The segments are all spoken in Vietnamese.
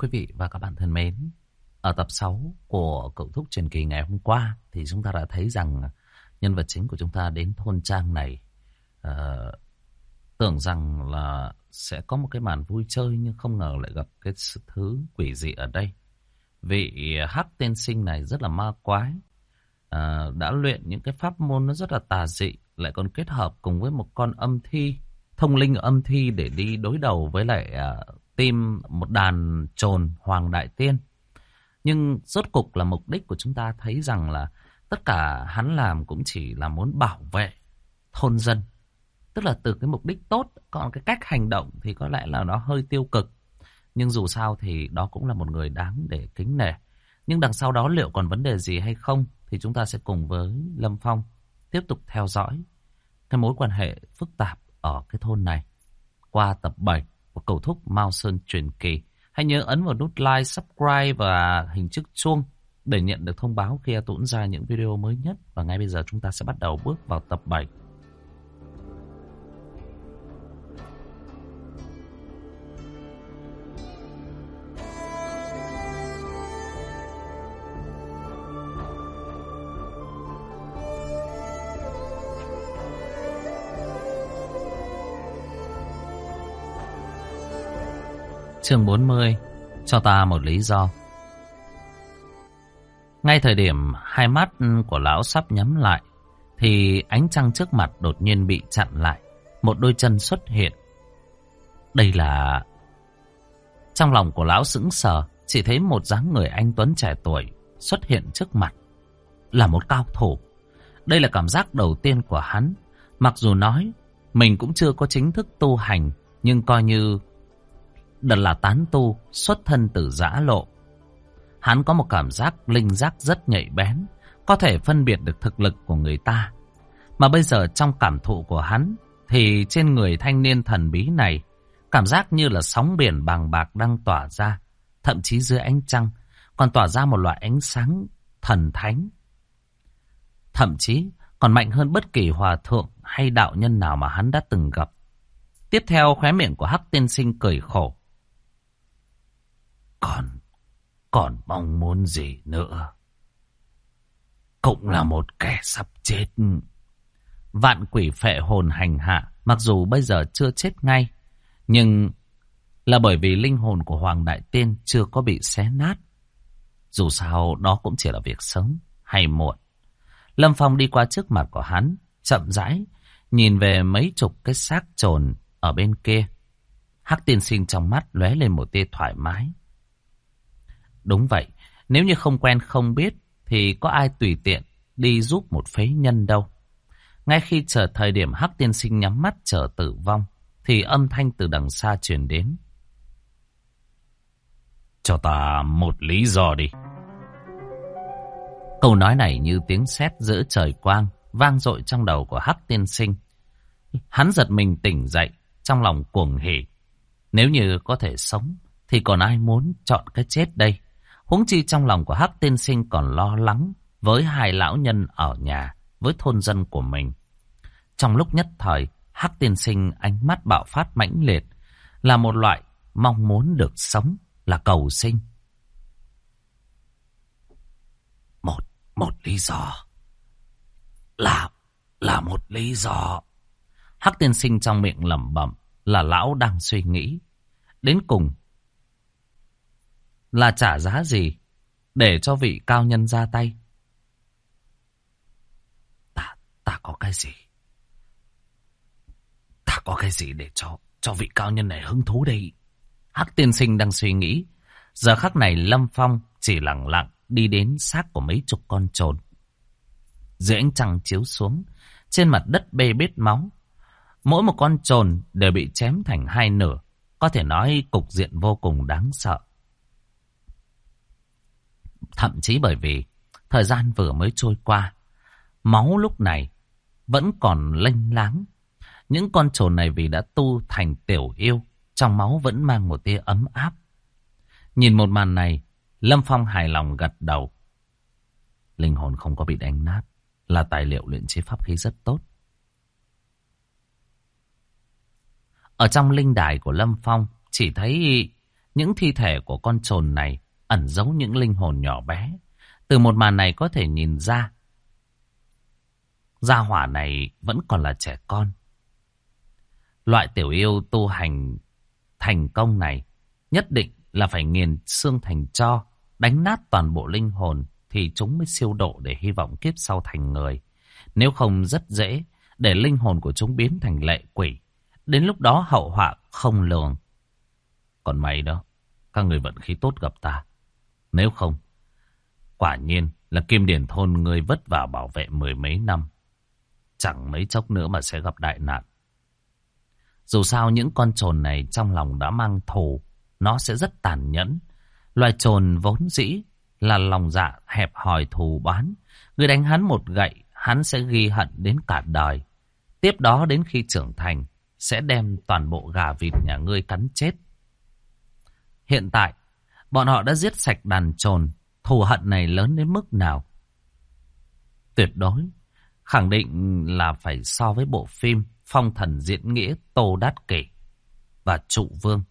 Quý vị và các bạn thân mến, ở tập 6 của Cậu Thúc Truyền Kỳ ngày hôm qua thì chúng ta đã thấy rằng nhân vật chính của chúng ta đến thôn trang này tưởng rằng là sẽ có một cái màn vui chơi, nhưng không ngờ lại gặp cái thứ quỷ dị ở đây. Vị Hắc tiên sinh này rất là ma quái, đã luyện những cái pháp môn nó rất là tà dị, lại còn kết hợp cùng với một con âm thi, thông linh âm thi để đi đối đầu với lại team một đàn trồn Hoàng Đại Tiên. Nhưng rốt cục là mục đích của chúng ta thấy rằng là tất cả hắn làm cũng chỉ là muốn bảo vệ thôn dân. Tức là từ cái mục đích tốt, còn cái cách hành động thì có lẽ là nó hơi tiêu cực. Nhưng dù sao thì đó cũng là một người đáng để kính nể. Nhưng đằng sau đó liệu còn vấn đề gì hay không thì chúng ta sẽ cùng với Lâm Phong tiếp tục theo dõi cái mối quan hệ phức tạp ở cái thôn này qua tập 7 của Cậu Thúc Mao Sơn Truyền Kỳ. Hãy nhớ ấn vào nút like, subscribe và hình chiếc chuông để nhận được thông báo khi Tuấn ra những video mới nhất. Và ngay bây giờ chúng ta sẽ bắt đầu bước vào tập 7. Chương 40. Cho ta một lý do. Ngay thời điểm hai mắt của lão sắp nhắm lại thì ánh trăng trước mặt đột nhiên bị chặn lại. Một đôi chân xuất hiện. Đây là... Trong lòng của lão sững sờ, chỉ thấy một dáng người anh tuấn trẻ tuổi xuất hiện trước mặt. Là một cao thủ. Đây là cảm giác đầu tiên của hắn. Mặc dù nói mình cũng chưa có chính thức tu hành, nhưng coi như đợt là tán tu xuất thân từ giã lộ. Hắn có một cảm giác linh giác rất nhạy bén, có thể phân biệt được thực lực của người ta. Mà bây giờ trong cảm thụ của hắn thì trên người thanh niên thần bí này cảm giác như là sóng biển bàng bạc đang tỏa ra. Thậm chí dưới ánh trăng còn tỏa ra một loại ánh sáng thần thánh. Thậm chí còn mạnh hơn bất kỳ hòa thượng hay đạo nhân nào mà hắn đã từng gặp. Tiếp theo khóe miệng của Hắc tiên sinh cười khổ. Còn mong muốn gì nữa? Cũng là một kẻ sắp chết. Vạn quỷ phệ hồn hành hạ, mặc dù bây giờ chưa chết ngay, nhưng là bởi vì linh hồn của Hoàng Đại Tiên chưa có bị xé nát. Dù sao đó cũng chỉ là việc sớm hay muộn. Lâm Phong đi qua trước mặt của hắn, chậm rãi nhìn về mấy chục cái xác trồn ở bên kia. Hắc tiên sinh trong mắt lóe lên một tia thoải mái. Đúng vậy, nếu như không quen không biết thì có ai tùy tiện đi giúp một phế nhân đâu. Ngay khi chờ thời điểm Hắc tiên sinh nhắm mắt chờ tử vong thì âm thanh từ đằng xa truyền đến. Cho ta một lý do đi. Câu nói này như tiếng sét giữa trời quang, vang dội trong đầu của Hắc tiên sinh. Hắn giật mình tỉnh dậy, trong lòng cuồng hỉ. Nếu như có thể sống thì còn ai muốn chọn cái chết đây? Huống chi trong lòng của Hắc tiên sinh còn lo lắng với hai lão nhân ở nhà, với thôn dân của mình. Trong lúc nhất thời, Hắc tiên sinh ánh mắt bạo phát mãnh liệt, là một loại mong muốn được sống, là cầu sinh. Một lý do. Là một lý do. Hắc tiên sinh trong miệng lẩm bẩm, là lão đang suy nghĩ. Đến cùng là trả giá gì để cho vị cao nhân ra tay? Ta có cái gì? Ta có cái gì để cho vị cao nhân này hứng thú đây? Hắc tiên sinh đang suy nghĩ. Giờ khắc này Lâm Phong chỉ lặng lặng đi đến xác của mấy chục con trồn. Dưới ánh trăng chiếu xuống, trên mặt đất bê bết máu. Mỗi một con trồn đều bị chém thành hai nửa. Có thể nói cục diện vô cùng đáng sợ. Thậm chí bởi vì thời gian vừa mới trôi qua, máu lúc này vẫn còn lênh láng. Những con trồn này vì đã tu thành tiểu yêu, trong máu vẫn mang một tia ấm áp. Nhìn một màn này, Lâm Phong hài lòng gật đầu. Linh hồn không có bị đánh nát, là tài liệu luyện chế pháp khí rất tốt. Ở trong linh đài của Lâm Phong chỉ thấy những thi thể của con trồn này ẩn giấu những linh hồn nhỏ bé. Từ một màn này có thể nhìn ra, gia hỏa này vẫn còn là trẻ con. Loại tiểu yêu tu hành thành công này nhất định là phải nghiền xương thành tro, đánh nát toàn bộ linh hồn thì chúng mới siêu độ để hy vọng kiếp sau thành người. Nếu không rất dễ để linh hồn của chúng biến thành lệ quỷ. Đến lúc đó hậu họa không lường. Còn mày đó, các người vận khí tốt gặp ta. Nếu không, quả nhiên là Kim Điển thôn ngươi vất vả bảo vệ mười mấy năm. Chẳng mấy chốc nữa mà sẽ gặp đại nạn. Dù sao những con trồn này trong lòng đã mang thù, nó sẽ rất tàn nhẫn. Loài trồn vốn dĩ là lòng dạ hẹp hòi thù oán. Người đánh hắn một gậy, hắn sẽ ghi hận đến cả đời. Tiếp đó đến khi trưởng thành, sẽ đem toàn bộ gà vịt nhà ngươi cắn chết. Hiện tại, bọn họ đã giết sạch đàn trồn. Thù hận này lớn đến mức nào? Tuyệt đối, khẳng định là phải so với bộ phim Phong Thần Diễn Nghĩa Tô Đát Kỷ và Trụ Vương.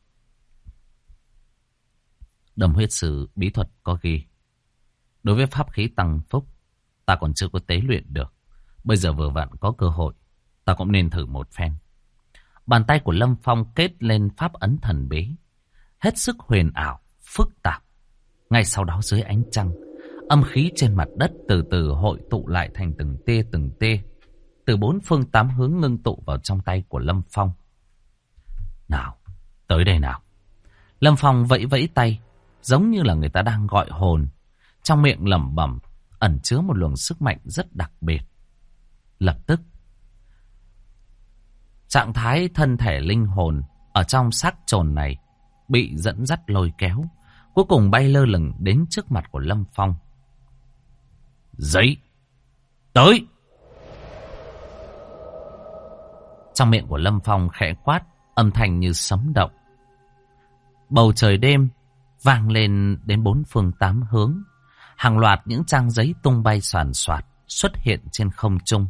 Đầm huyết sử bí thuật có ghi. Đối với pháp khí tăng phúc, ta còn chưa có tế luyện được. Bây giờ vừa vặn có cơ hội, ta cũng nên thử một phen. Bàn tay của Lâm Phong kết lên pháp ấn thần bí, hết sức huyền ảo, phức tạp. Ngay sau đó dưới ánh trăng, âm khí trên mặt đất từ từ hội tụ lại thành từng tia, từ bốn phương tám hướng ngưng tụ vào trong tay của Lâm Phong. Nào, tới đây nào. Lâm Phong vẫy vẫy tay, giống như là người ta đang gọi hồn. Trong miệng lẩm bẩm, ẩn chứa một luồng sức mạnh rất đặc biệt. Lập tức, trạng thái thân thể linh hồn ở trong xác trồn này bị dẫn dắt lôi kéo, cuối cùng bay lơ lửng đến trước mặt của Lâm Phong. Giấy! Tới! Trong miệng của Lâm Phong khẽ quát, âm thanh như sấm động. Bầu trời đêm vang lên đến bốn phương tám hướng. Hàng loạt những trang giấy tung bay xoàn xoạt xuất hiện trên không trung.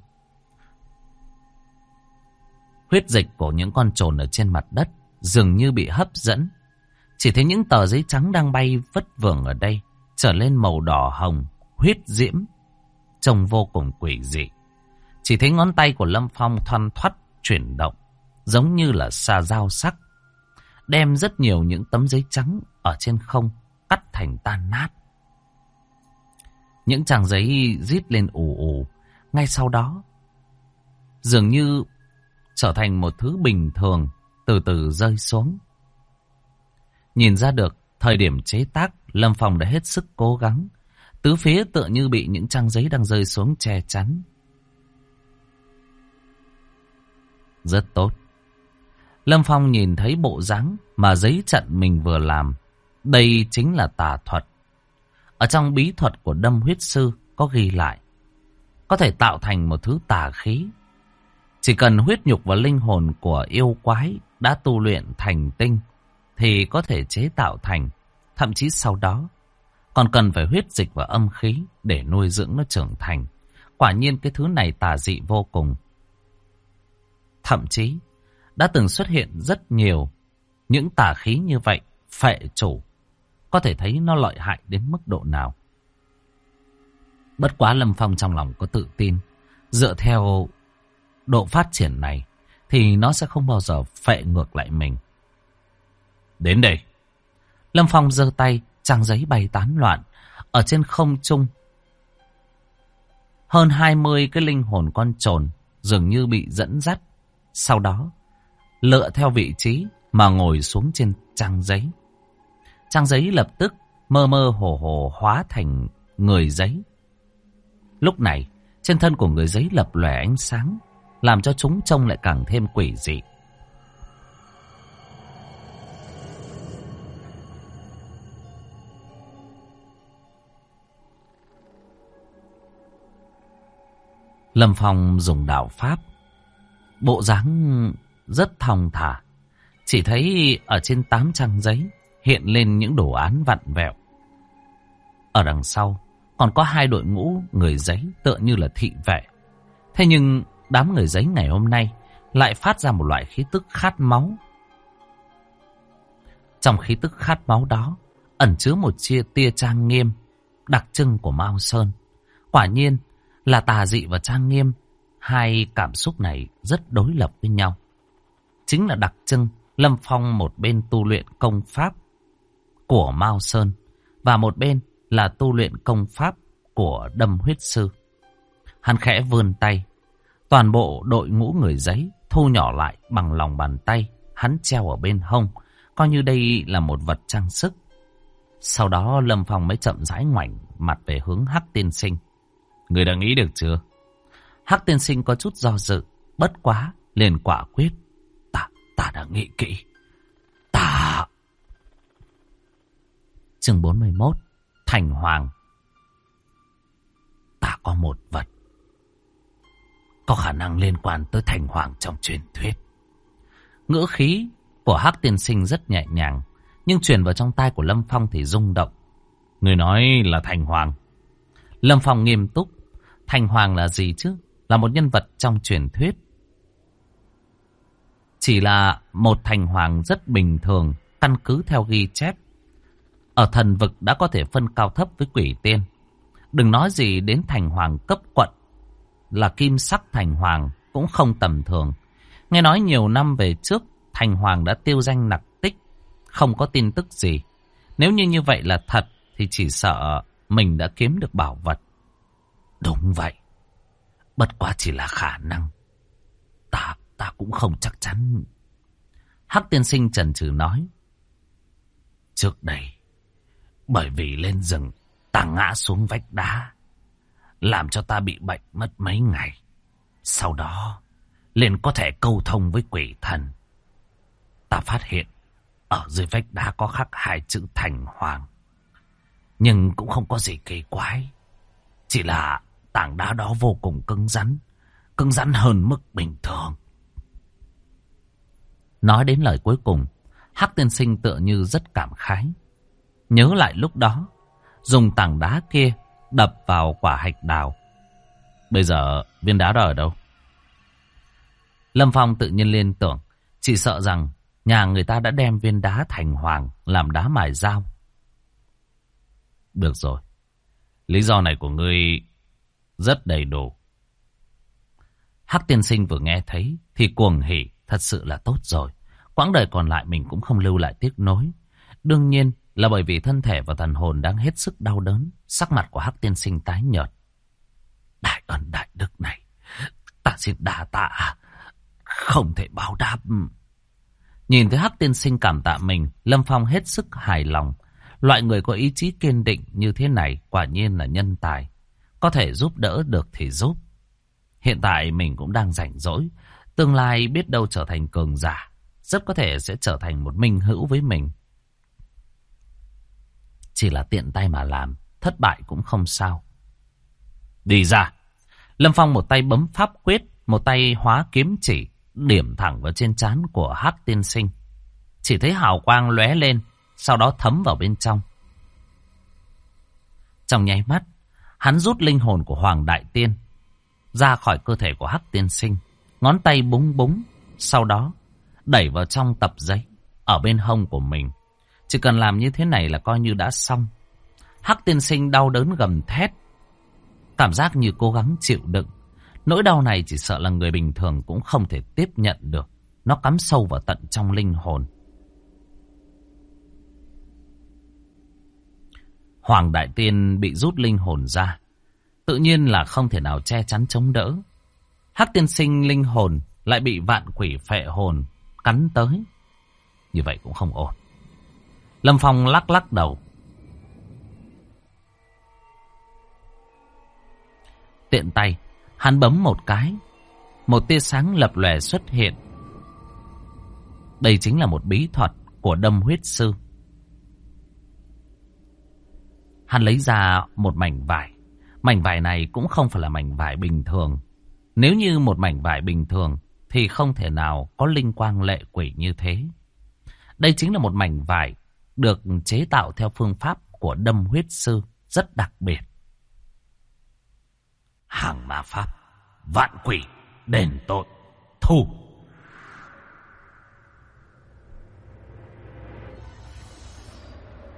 Huyết dịch của những con trồn ở trên mặt đất dường như bị hấp dẫn. Chỉ thấy những tờ giấy trắng đang bay vất vưởng ở đây trở lên màu đỏ hồng, huyết diễm, trông vô cùng quỷ dị. Chỉ thấy ngón tay của Lâm Phong thoăn thoắt chuyển động, giống như là xà dao sắc, đem rất nhiều những tấm giấy trắng ở trên không cắt thành tan nát. Những trang giấy rít lên ù ù, ngay sau đó dường như trở thành một thứ bình thường, từ từ rơi xuống. Nhìn ra được thời điểm chế tác, Lâm Phong đã hết sức cố gắng. Tứ phía tựa như bị những trang giấy đang rơi xuống che chắn. Rất tốt. Lâm Phong nhìn thấy bộ dáng mà giấy trận mình vừa làm. Đây chính là tà thuật. Ở trong bí thuật của Đâm Huyết Sư có ghi lại, có thể tạo thành một thứ tà khí. Chỉ cần huyết nhục và linh hồn của yêu quái đã tu luyện thành tinh thì có thể chế tạo thành. Thậm chí sau đó còn cần phải huyết dịch và âm khí để nuôi dưỡng nó trưởng thành. Quả nhiên cái thứ này tà dị vô cùng. Thậm chí đã từng xuất hiện rất nhiều những tà khí như vậy, phệ chủ. Có thể thấy nó lợi hại đến mức độ nào. Bất quá Lâm Phong trong lòng có tự tin, dựa theo độ phát triển này thì nó sẽ không bao giờ phệ ngược lại mình. Đến đây. Lâm Phong giơ tay, trang giấy bay tán loạn ở trên không trung. Hơn 20 cái linh hồn con trồn dường như bị dẫn dắt, sau đó lựa theo vị trí mà ngồi xuống trên trang giấy. Trang giấy lập tức mơ mơ hồ hồ hóa thành người giấy. Lúc này trên thân của người giấy lập lòe ánh sáng, làm cho chúng trông lại càng thêm quỷ dị. Lâm Phong dùng đạo pháp, bộ dáng rất thong thả. Chỉ thấy ở trên 8 trang giấy hiện lên những đồ án vặn vẹo. Ở đằng sau còn có 2 đội ngũ người giấy tựa như là thị vệ. Thế nhưng đám người giấy ngày hôm nay lại phát ra một loại khí tức khát máu. Trong khí tức khát máu đó ẩn chứa một tia trang nghiêm đặc trưng của Mao Sơn. Quả nhiên là tà dị và trang nghiêm, hai cảm xúc này rất đối lập với nhau. Chính là đặc trưng Lâm Phong một bên tu luyện công pháp của Mao Sơn và một bên là tu luyện công pháp của Đâm Huyết Sư. Hắn khẽ vươn tay, toàn bộ đội ngũ người giấy thu nhỏ lại bằng lòng bàn tay, hắn treo ở bên hông, coi như đây là một vật trang sức. Sau đó Lâm Phong mới chậm rãi ngoảnh mặt về hướng Hắc Tiên Sinh. Người đã nghĩ được chưa? Hắc Tiên Sinh có chút do dự, bất quá liền quả quyết. Ta đã nghĩ kỹ. Chương 41. Thành Hoàng. Ta có một vật có khả năng liên quan tới Thành Hoàng trong truyền thuyết. Ngữ khí của Hắc Tiên Sinh rất nhẹ nhàng, nhưng truyền vào trong tai của Lâm Phong thì rung động. Người nói là Thành Hoàng. Lâm Phong nghiêm túc. Thành Hoàng là gì chứ? Là một nhân vật trong truyền thuyết. Chỉ là một thành hoàng rất bình thường, căn cứ theo ghi chép. Ở thần vực đã có thể phân cao thấp với quỷ tiên. Đừng nói gì đến thành hoàng cấp quận, là kim sắc thành hoàng cũng không tầm thường. Nghe nói nhiều năm về trước, thành hoàng đã tiêu danh nặc tích, không có tin tức gì. Nếu như vậy là thật, thì chỉ sợ mình đã kiếm được bảo vật. Đúng vậy. Bất quá chỉ là khả năng. Ta cũng không chắc chắn. Hắc Tiên Sinh chần chừ nói. Trước đây, bởi vì lên rừng, ta ngã xuống vách đá, làm cho ta bị bệnh mất mấy ngày. Sau đó, liền có thể câu thông với quỷ thần. Ta phát hiện, ở dưới vách đá có khắc 2 chữ Thành Hoàng. Nhưng cũng không có gì kỳ quái. Chỉ là tảng đá đó vô cùng cứng rắn hơn mức bình thường. Nói đến lời cuối cùng, Hắc Tiên Sinh tựa như rất cảm khái. Nhớ lại lúc đó, dùng tảng đá kia đập vào quả hạch đào. Bây giờ viên đá đó ở đâu? Lâm Phong tự nhiên liên tưởng, chỉ sợ rằng nhà người ta đã đem viên đá Thành Hoàng làm đá mài dao. Được rồi, lý do này của ngươi rất đầy đủ. Hắc Tiên Sinh vừa nghe thấy thì cuồng hỉ, thật sự là tốt rồi. Quãng đời còn lại mình cũng không lưu lại tiếc nối. Đương nhiên là bởi vì thân thể và thần hồn đang hết sức đau đớn. Sắc mặt của Hắc Tiên Sinh tái nhợt. Đại ân đại đức này, ta xin đa tạ, không thể báo đáp. Nhìn thấy Hắc Tiên Sinh cảm tạ mình, Lâm Phong hết sức hài lòng. Loại người có ý chí kiên định như thế này quả nhiên là nhân tài. Có thể giúp đỡ được thì giúp. Hiện tại mình cũng đang rảnh rỗi. Tương lai biết đâu trở thành cường giả, rất có thể sẽ trở thành một minh hữu với mình. Chỉ là tiện tay mà làm, thất bại cũng không sao. Đi ra. Lâm Phong một tay bấm pháp quyết, một tay hóa kiếm chỉ, điểm thẳng vào trên trán của Hắc Tiên Sinh. Chỉ thấy hào quang lóe lên, sau đó thấm vào bên trong. Trong nháy mắt, hắn rút linh hồn của Hoàng Đại Tiên ra khỏi cơ thể của Hắc Tiên Sinh. Ngón tay búng búng, sau đó đẩy vào trong tập giấy ở bên hông của mình. Chỉ cần làm như thế này là coi như đã xong. Hắc Tiên Sinh đau đớn gầm thét, cảm giác như cố gắng chịu đựng. Nỗi đau này chỉ sợ là người bình thường cũng không thể tiếp nhận được. Nó cắm sâu vào tận trong linh hồn. Hoàng Đại Tiên bị rút linh hồn ra, tự nhiên là không thể nào che chắn chống đỡ. Hắc Tiên Sinh linh hồn lại bị vạn quỷ phệ hồn cắn tới. Như vậy cũng không ổn. Lâm Phong lắc lắc đầu. Tiện tay, hắn bấm một cái. Một tia sáng lập lòe xuất hiện. Đây chính là một bí thuật của Đâm Huyết Sư. Hắn lấy ra một mảnh vải. Mảnh vải này cũng không phải là mảnh vải bình thường. Nếu như một mảnh vải bình thường thì không thể nào có linh quang lệ quỷ như thế. Đây chính là một mảnh vải được chế tạo theo phương pháp của Đâm Huyết Sư, rất đặc biệt. Hàng ma pháp, vạn quỷ, đền tội, thu.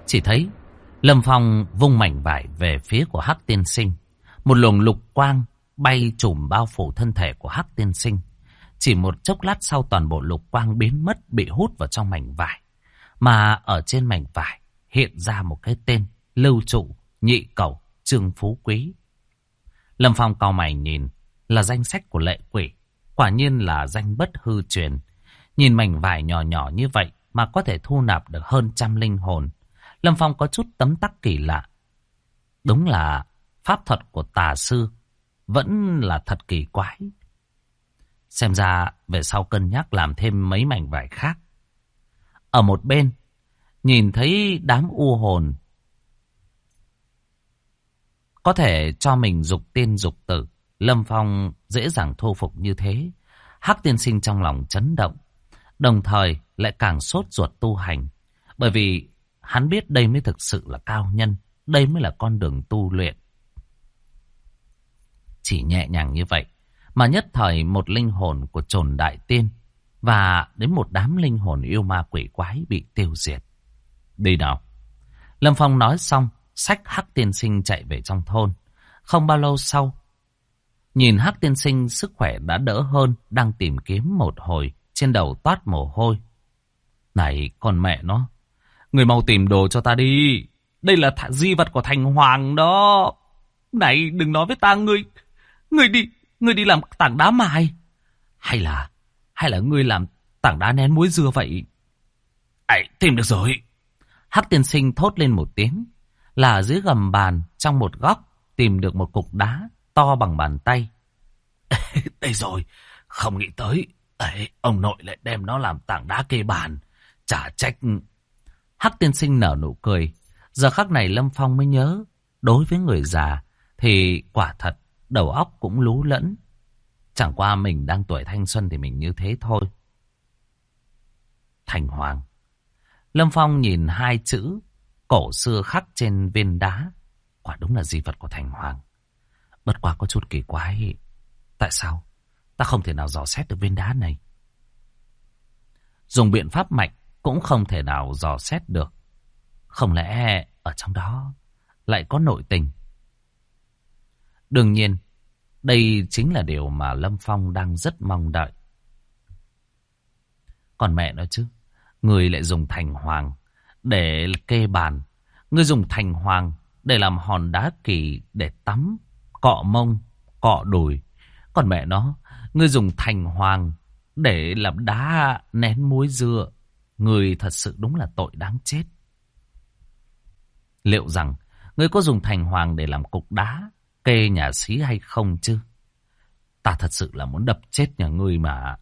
Chỉ thấy Lâm Phong vung mảnh vải về phía của Hắc tiên sinh. Một luồng lục quang bay trùm bao phủ thân thể của Hắc tiên sinh. Chỉ một chốc lát sau toàn bộ lục quang biến mất, bị hút vào trong mảnh vải. Mà ở trên mảnh vải hiện ra một cái tên: Lưu Trụ Nhị Cẩu Trương Phú Quý. Lâm Phong cau mày nhìn, là danh sách của lệ quỷ. Quả nhiên là danh bất hư truyền. Nhìn mảnh vải nhỏ nhỏ như vậy mà có thể thu nạp được hơn 100 linh hồn. Lâm Phong có chút tấm tắc kỳ lạ. Đúng là pháp thuật của tà sư vẫn là thật kỳ quái. Xem ra về sau cân nhắc làm thêm mấy mảnh vải khác. Ở một bên, nhìn thấy đám u hồn có thể cho mình dục tiên dục tử, Lâm Phong dễ dàng thu phục như thế. Hắc tiên sinh trong lòng chấn động, đồng thời lại càng sốt ruột tu hành. Bởi vì hắn biết đây mới thực sự là cao nhân, đây mới là con đường tu luyện. Chỉ nhẹ nhàng như vậy mà nhất thời một linh hồn của Trồn Đại Tiên và đến một đám linh hồn yêu ma quỷ quái bị tiêu diệt. Đi nào. Lâm Phong nói xong, xách Hắc tiên sinh chạy về trong thôn. Không bao lâu sau, nhìn Hắc tiên sinh sức khỏe đã đỡ hơn, đang tìm kiếm một hồi, trên đầu toát mồ hôi. Này con mẹ nó, người mau tìm đồ cho ta đi. Đây là di vật của Thành Hoàng đó. Này đừng nói với ta ngươi đi làm tảng đá mài. Hay là ngươi làm tảng đá nén muối dưa vậy? Ấy, tìm được rồi. Hắc tiên sinh thốt lên một tiếng, là dưới gầm bàn trong một góc tìm được một cục đá to bằng bàn tay. Đây rồi, không nghĩ tới. Ấy, ông nội lại đem nó làm tảng đá kê bàn. Chả trách. Hắc tiên sinh nở nụ cười. Giờ khắc này Lâm Phong mới nhớ, đối với người già thì quả thật đầu óc cũng lú lẫn. Chẳng qua mình đang tuổi thanh xuân thì mình như thế thôi. Thành Hoàng. Lâm Phong nhìn hai chữ cổ xưa khắc trên viên đá. Quả đúng là di vật của Thành Hoàng. Bất quá có chút kỳ quái. Tại sao ta không thể nào dò xét được viên đá này? Dùng biện pháp mạnh cũng không thể nào dò xét được. Không lẽ ở trong đó lại có nội tình? Đương nhiên, đây chính là điều mà Lâm Phong đang rất mong đợi. Còn mẹ nó chứ, người lại dùng Thành Hoàng để kê bàn. Người dùng Thành Hoàng để làm hòn đá kỳ để tắm, cọ mông, cọ đùi. Còn mẹ nó, người dùng Thành Hoàng để làm đá nén muối dưa. Người thật sự đúng là tội đáng chết. Liệu rằng người có dùng Thành Hoàng để làm cục đá kê nhà xí hay không chứ? Ta thật sự là muốn đập chết nhà ngươi mà.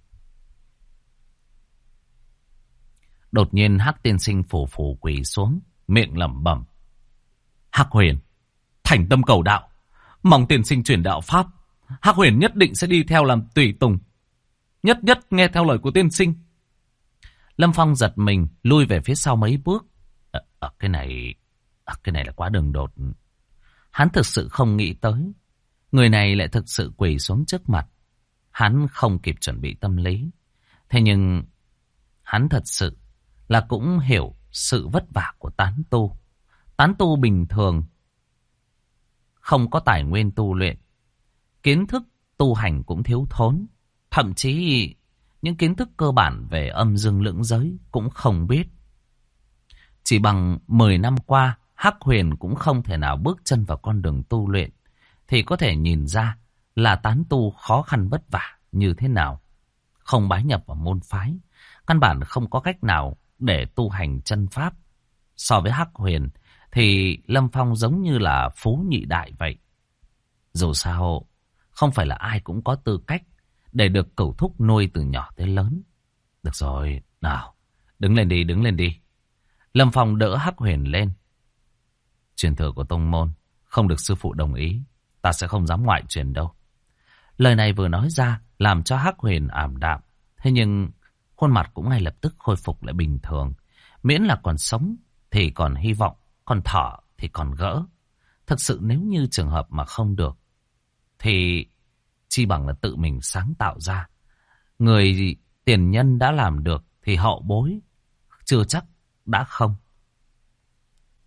Đột nhiên Hắc tiên sinh phù phù quỳ xuống, miệng lẩm bẩm: Hắc Huyền, thành tâm cầu đạo, mong tiên sinh truyền đạo pháp. Hắc Huyền nhất định sẽ đi theo làm tùy tùng, nhất nghe theo lời của tiên sinh. Lâm Phong giật mình lui về phía sau mấy bước. Cái này là quá đường đột. Hắn thực sự không nghĩ tới người này lại thực sự quỳ xuống trước mặt. Hắn không kịp chuẩn bị tâm lý. Thế nhưng hắn thật sự là cũng hiểu sự vất vả của tán tu. Tán tu bình thường không có tài nguyên tu luyện, kiến thức tu hành cũng thiếu thốn, thậm chí những kiến thức cơ bản về âm dương lưỡng giới cũng không biết. Chỉ bằng 10 năm qua, Hắc Huyền cũng không thể nào bước chân vào con đường tu luyện, thì có thể nhìn ra là tán tu khó khăn vất vả như thế nào. Không bái nhập vào môn phái, căn bản không có cách nào để tu hành chân pháp. So với Hắc Huyền thì Lâm Phong giống như là phú nhị đại vậy. Dù sao, không phải là ai cũng có tư cách để được cửu thúc nuôi từ nhỏ tới lớn. Được rồi, nào, đứng lên đi. Lâm Phong đỡ Hắc Huyền lên. Truyền thừa của tông môn không được sư phụ đồng ý, ta sẽ không dám ngoại truyền đâu. Lời này vừa nói ra làm cho Hắc Huyền ảm đạm. Thế nhưng khuôn mặt cũng ngay lập tức khôi phục lại bình thường. Miễn là còn sống thì còn hy vọng, còn thọ thì còn gỡ. Thực sự nếu như trường hợp mà không được thì chi bằng là tự mình sáng tạo ra. Người tiền nhân đã làm được thì hậu bối chưa chắc đã không.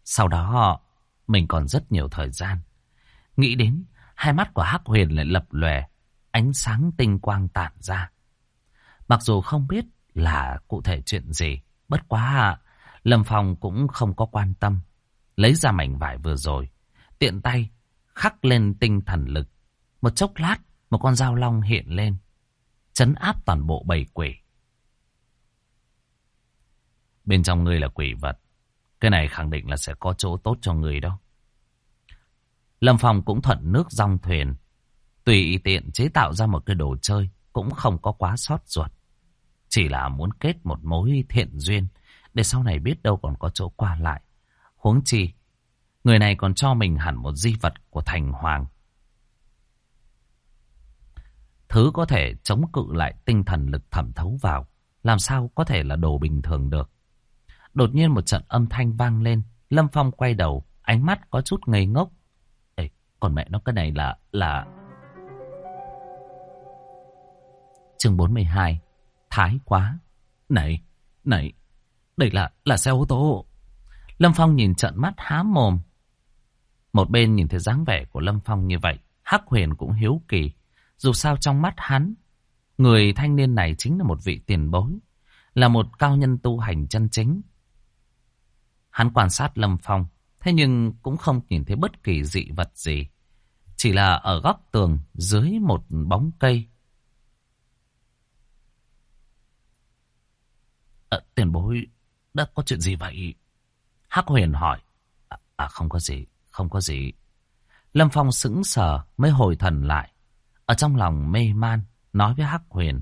Sau đó mình còn rất nhiều thời gian. Nghĩ đến, hai mắt của Hắc Huyền lại lập lòe, ánh sáng tinh quang tản ra. Mặc dù không biết là cụ thể chuyện gì, bất quá Lâm Phong cũng không có quan tâm. Lấy ra mảnh vải vừa rồi, tiện tay khắc lên tinh thần lực. Một chốc lát, một con dao long hiện lên, trấn áp toàn bộ bầy quỷ. Bên trong ngươi là quỷ vật, cái này khẳng định là sẽ có chỗ tốt cho ngươi đó. Lâm Phong cũng thuận nước dong thuyền, tùy tiện chế tạo ra một cái đồ chơi, cũng không có quá sót ruột. Chỉ là muốn kết một mối thiện duyên, để sau này biết đâu còn có chỗ qua lại. Huống chi, người này còn cho mình hẳn một di vật của thành hoàng. Thứ có thể chống cự lại tinh thần lực thẩm thấu vào, làm sao có thể là đồ bình thường được. Đột nhiên một trận âm thanh vang lên, Lâm Phong quay đầu, ánh mắt có chút ngây ngốc. Ê, còn mẹ nó, cái này là... Chương 42. Thái quá. Này, đây là xe ô tô. Lâm Phong nhìn trợn mắt há mồm. Một bên nhìn thấy dáng vẻ của Lâm Phong như vậy, Hắc Huyền cũng hiếu kỳ. Dù sao trong mắt hắn, người thanh niên này chính là một vị tiền bối, là một cao nhân tu hành chân chính. Hắn quan sát Lâm Phong, thế nhưng cũng không nhìn thấy bất kỳ dị vật gì. Chỉ là ở góc tường dưới một bóng cây. Tiền bối, đã có chuyện gì vậy? Hắc Huyền hỏi. Không có gì, không có gì. Lâm Phong sững sờ mới hồi thần lại. Ở trong lòng mê man, nói với Hắc Huyền.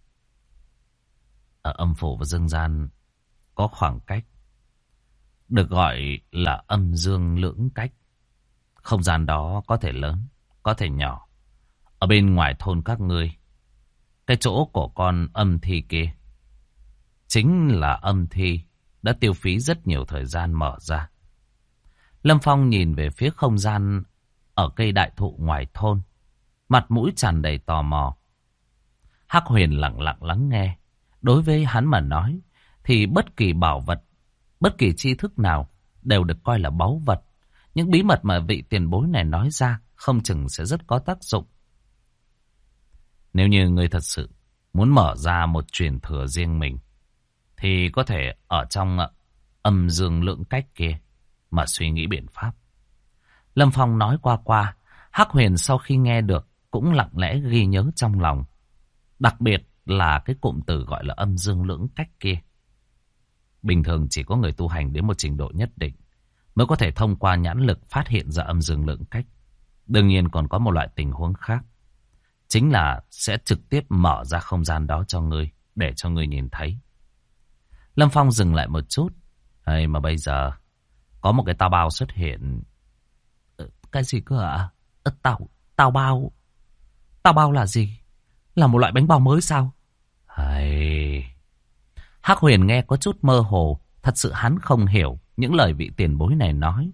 Ở âm phủ và dương gian có khoảng cách, được gọi là âm dương lưỡng cách. Không gian đó có thể lớn, có thể nhỏ. Ở bên ngoài thôn các ngươi, cái chỗ của con âm thi kia, chính là âm thi đã tiêu phí rất nhiều thời gian mở ra. Lâm Phong nhìn về phía không gian ở cây đại thụ ngoài thôn, mặt mũi tràn đầy tò mò. Hắc Huyền lặng lặng lắng nghe. Đối với hắn mà nói, thì bất kỳ bảo vật, bất kỳ tri thức nào đều được coi là báu vật. Những bí mật mà vị tiền bối này nói ra không chừng sẽ rất có tác dụng. Nếu như người thật sự muốn mở ra một truyền thừa riêng mình, thì có thể ở trong âm dương lưỡng cách kia mà suy nghĩ biện pháp. Lâm Phong nói qua, Hắc Huyền sau khi nghe được cũng lặng lẽ ghi nhớ trong lòng. Đặc biệt là cái cụm từ gọi là âm dương lưỡng cách kia. Bình thường chỉ có người tu hành đến một trình độ nhất định mới có thể thông qua nhãn lực phát hiện ra âm dương lưỡng cách. Đương nhiên còn có một loại tình huống khác, chính là sẽ trực tiếp mở ra không gian đó cho ngươi, để cho ngươi nhìn thấy. Lâm Phong dừng lại một chút. Hay mà bây giờ có một cái tao bao xuất hiện. Cái gì cơ ạ? Tao bao. Tao bao là gì? Là một loại bánh bao mới sao? Hay... Hắc Huyền nghe có chút mơ hồ. Thật sự hắn không hiểu những lời vị tiền bối này nói.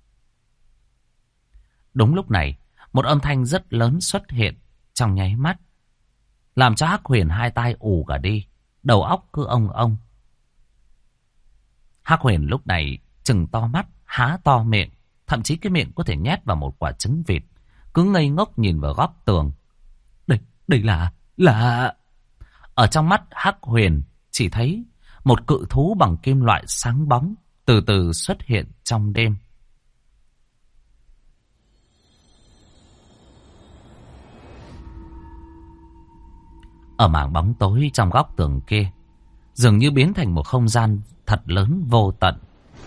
Đúng lúc này, một âm thanh rất lớn xuất hiện trong nháy mắt, làm cho Hắc Huyền hai tai ù cả đi, đầu óc cứ ông. Hắc Huyền lúc này trừng to mắt, há to miệng, thậm chí cái miệng có thể nhét vào một quả trứng vịt, cứ ngây ngốc nhìn vào góc tường. Đây là... Ở trong mắt Hắc Huyền chỉ thấy một cự thú bằng kim loại sáng bóng từ từ xuất hiện trong đêm. Ở mảng bóng tối trong góc tường kia, dường như biến thành một không gian thật lớn vô tận.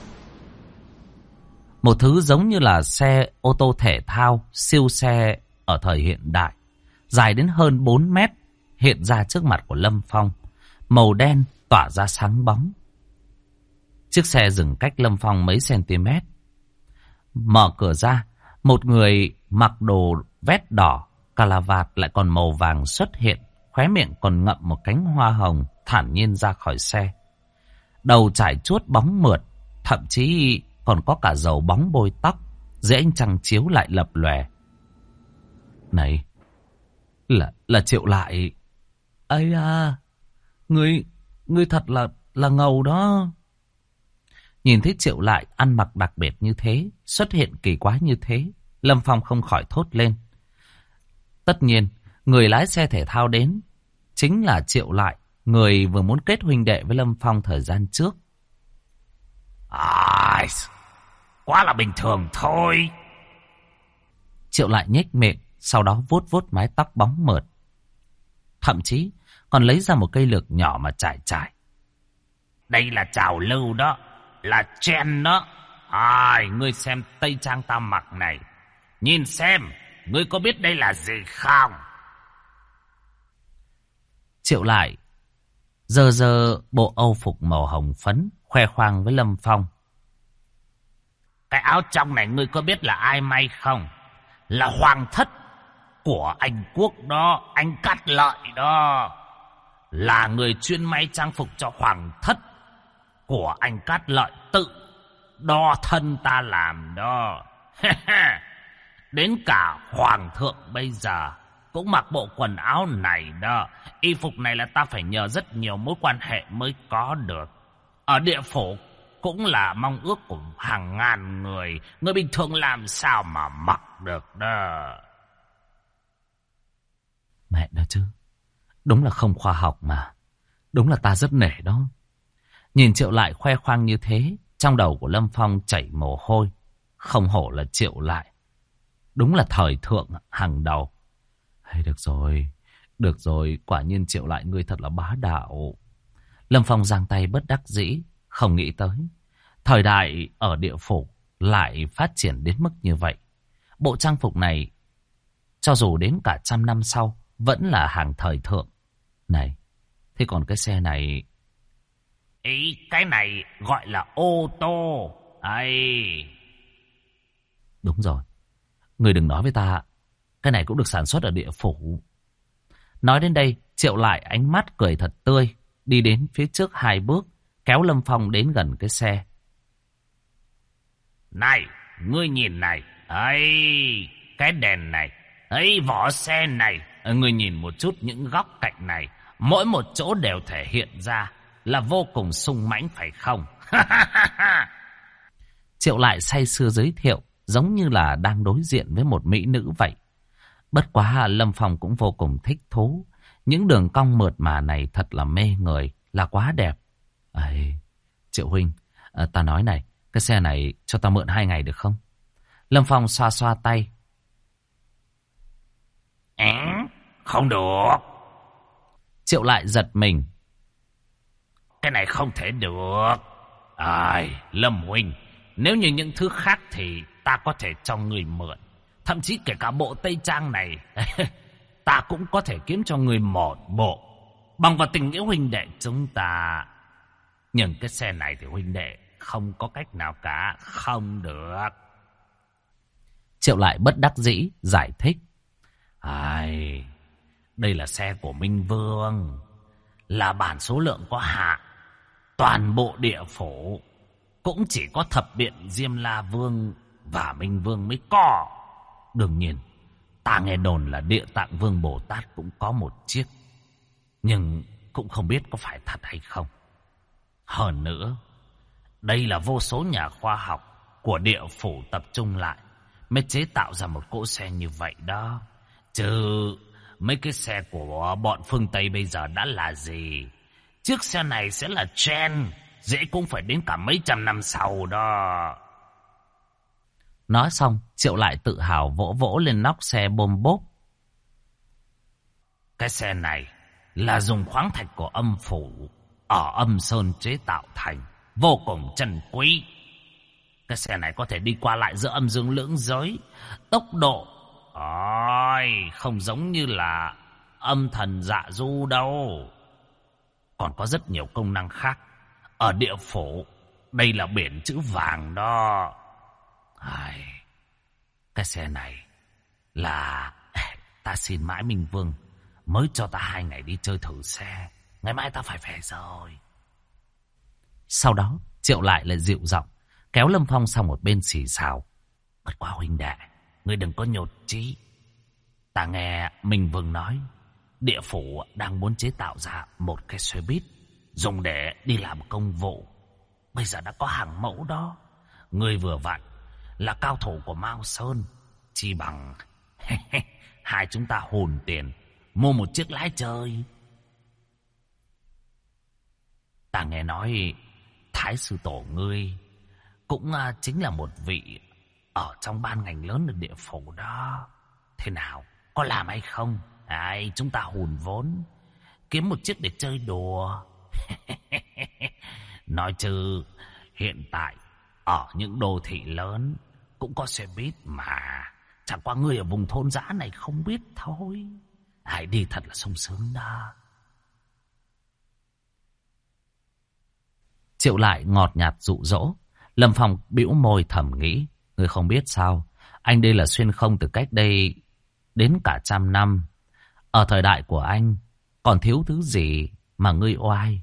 Một thứ giống như là xe ô tô thể thao, siêu xe ở thời hiện đại, dài đến hơn 4 mét, hiện ra trước mặt của Lâm Phong, màu đen tỏa ra sáng bóng. Chiếc xe dừng cách Lâm Phong mấy cm. Mở cửa ra, một người mặc đồ vest đỏ, cà la vạt lại còn màu vàng xuất hiện, khóe miệng còn ngậm một cánh hoa hồng, thản nhiên ra khỏi xe. Đầu trải chuốt bóng mượt, thậm chí còn có cả dầu bóng bôi tóc, dưới ánh trăng chiếu lại lập lòe. Này, là Triệu Lại. Ây à, ngươi thật là ngầu đó. Nhìn thấy Triệu Lại ăn mặc đặc biệt như thế, xuất hiện kỳ quái như thế, Lâm Phong không khỏi thốt lên. Tất nhiên, người lái xe thể thao đến chính là Triệu Lại, người vừa muốn kết huynh đệ với Lâm Phong thời gian trước. Quá là bình thường thôi. Triệu Lại nhếch miệng, sau đó vuốt vuốt mái tóc bóng mượt. Thậm chí còn lấy ra một cây lược nhỏ mà trải trải. Đây là trào lưu đó, là trend đó. Ngươi xem tây trang ta mặc này. Nhìn xem, ngươi có biết đây là gì không? Triệu Lại giơ giơ bộ âu phục màu hồng phấn, khoe khoang với Lâm Phong. Cái áo trong này ngươi có biết là ai may không? Là hoàng thất của Anh Quốc đó, anh Cát Lợi đó. Là người chuyên may trang phục cho hoàng thất của anh Cát Lợi tự đo thân ta làm đó. Đến cả hoàng thượng bây giờ cũng mặc bộ quần áo này đó. Y phục này là ta phải nhờ rất nhiều mối quan hệ mới có được. Ở địa phủ cũng là mong ước của hàng ngàn người. Người bình thường làm sao mà mặc được đó. Mẹ nó chứ, đúng là không khoa học mà. Đúng là ta rất nể đó. Nhìn Triệu Lại khoe khoang như thế, trong đầu của Lâm Phong chảy mồ hôi. Không hổ là Triệu Lại, đúng là thời thượng hàng đầu. Hay được rồi, quả nhiên Triệu Lại ngươi thật là bá đạo. Lâm Phong giang tay bất đắc dĩ, không nghĩ tới thời đại ở địa phủ lại phát triển đến mức như vậy. Bộ trang phục này, cho dù đến cả 100 năm sau, vẫn là hàng thời thượng. Này, thế còn cái xe này... Cái này gọi là ô tô. Đúng rồi, người đừng nói với ta, cái này cũng được sản xuất ở địa phủ. Nói đến đây, Triệu Lại ánh mắt cười thật tươi, đi đến phía trước 2 bước, kéo Lâm Phong đến gần cái xe. Này, ngươi nhìn này, cái đèn này, vỏ xe này, ngươi nhìn một chút những góc cạnh này, mỗi một chỗ đều thể hiện ra là vô cùng sung mãnh phải không? Triệu Lại say sưa giới thiệu, giống như là đang đối diện với một mỹ nữ vậy. Bất quá Lâm Phong cũng vô cùng thích thú. Những đường cong mượt mà này thật là mê người, là quá đẹp. Triệu huynh, ta nói này, cái xe này cho ta mượn 2 ngày được không? Lâm Phong xoa xoa tay. Không được. Triệu Lại giật mình. Cái này không thể được. Lâm huynh, nếu như những thứ khác thì ta có thể cho người mượn. Thậm chí kể cả bộ tây trang này ta cũng có thể kiếm cho người một bộ. Bằng vào tình nghĩa huynh đệ chúng ta. Nhưng cái xe này thì huynh đệ không có cách nào cả. Không được. Triệu Lại bất đắc dĩ giải thích. Đây là xe của Minh Vương, là bản số lượng có hạn. Toàn bộ địa phủ cũng chỉ có Thập Điện Diêm La Vương và Minh Vương mới có. Đương nhiên, ta nghe đồn là Địa Tạng Vương Bồ Tát cũng có một chiếc, nhưng cũng không biết có phải thật hay không. Hơn nữa, đây là vô số nhà khoa học của địa phủ tập trung lại mới chế tạo ra một cỗ xe như vậy đó. Chứ mấy cái xe của bọn phương Tây bây giờ đã là gì? Chiếc xe này sẽ là trend, dễ cũng phải đến cả mấy trăm năm sau đó. Nói xong, Triệu Lại tự hào vỗ vỗ lên nóc xe bôm bốp. Cái xe này là dùng khoáng thạch của âm phủ ở Âm Sơn chế tạo thành, vô cùng trân quý. Cái xe này có thể đi qua lại giữa âm dương lưỡng giới, tốc độ không giống như là âm thần dạ du đâu. Còn có rất nhiều công năng khác. Ở địa phủ, đây là biển chữ vàng đó. Cái xe này là ta xin mãi Minh Vương mới cho ta 2 ngày đi chơi thử xe. Ngày mai ta phải về rồi. Sau đó Triệu Lại lại dịu giọng kéo Lâm Phong sang một bên xì xào. Bất quá huynh đệ, ngươi đừng có nhột trí. Ta nghe Minh Vương nói địa phủ đang muốn chế tạo ra một cái xe buýt dùng để đi làm công vụ. bây giờ đã có hàng mẫu đó. Ngươi vừa vặn là cao thủ của Mao Sơn, chỉ bằng hai chúng ta hùn tiền mua một chiếc lái chơi. Ta nghe nói Thái sư tổ ngươi cũng chính là một vị ở trong ban ngành lớn ở địa phủ đó. Thế nào, có làm hay không? Chúng ta hùn vốn kiếm một chiếc để chơi đùa. Nói chứ hiện tại ở những đô thị lớn cũng có xe buýt mà. Chẳng qua người ở vùng thôn dã này không biết thôi. Đi thật là sung sướng đó. Triệu Lại ngọt nhạt dụ dỗ. Lâm Phong bĩu môi thầm nghĩ, người không biết sao, anh đây là xuyên không từ cách đây đến cả 100 năm. Ở thời đại của anh còn thiếu thứ gì mà ngươi oai.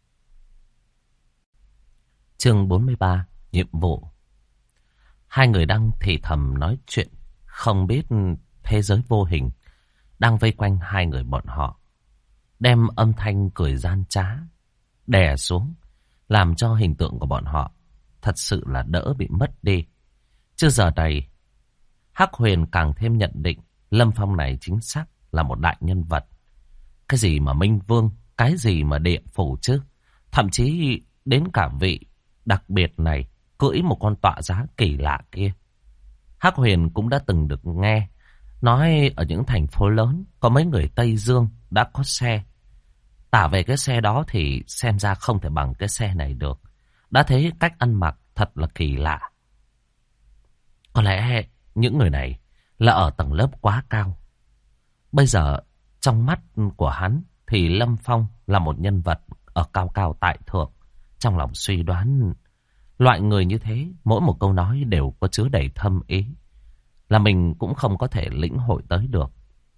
Chương 43, nhiệm vụ. Hai người đang thì thầm nói chuyện, không biết thế giới vô hình đang vây quanh hai người bọn họ, đem âm thanh cười gian trá đè xuống, làm cho hình tượng của bọn họ thật sự là đỡ bị mất đi. Chứ giờ này Hắc Huyền càng thêm nhận định Lâm Phong này chính xác là một đại nhân vật. Cái gì mà Minh Vương, cái gì mà địa phủ chứ. Thậm chí đến cả vị đặc biệt này cưỡi một con tọa giá kỳ lạ kia. Hắc Huyền cũng đã từng được nghe nói ở những thành phố lớn có mấy người Tây Dương đã có xe. Tả về cái xe đó thì xem ra không thể bằng cái xe này được. Đã thấy cách ăn mặc thật là kỳ lạ. Có lẽ những người này là ở tầng lớp quá cao. Bây giờ trong mắt của hắn thì Lâm Phong là một nhân vật ở cao cao tại thượng. Trong lòng suy đoán loại người như thế mỗi một câu nói đều có chứa đầy thâm ý, là mình cũng không có thể lĩnh hội tới được.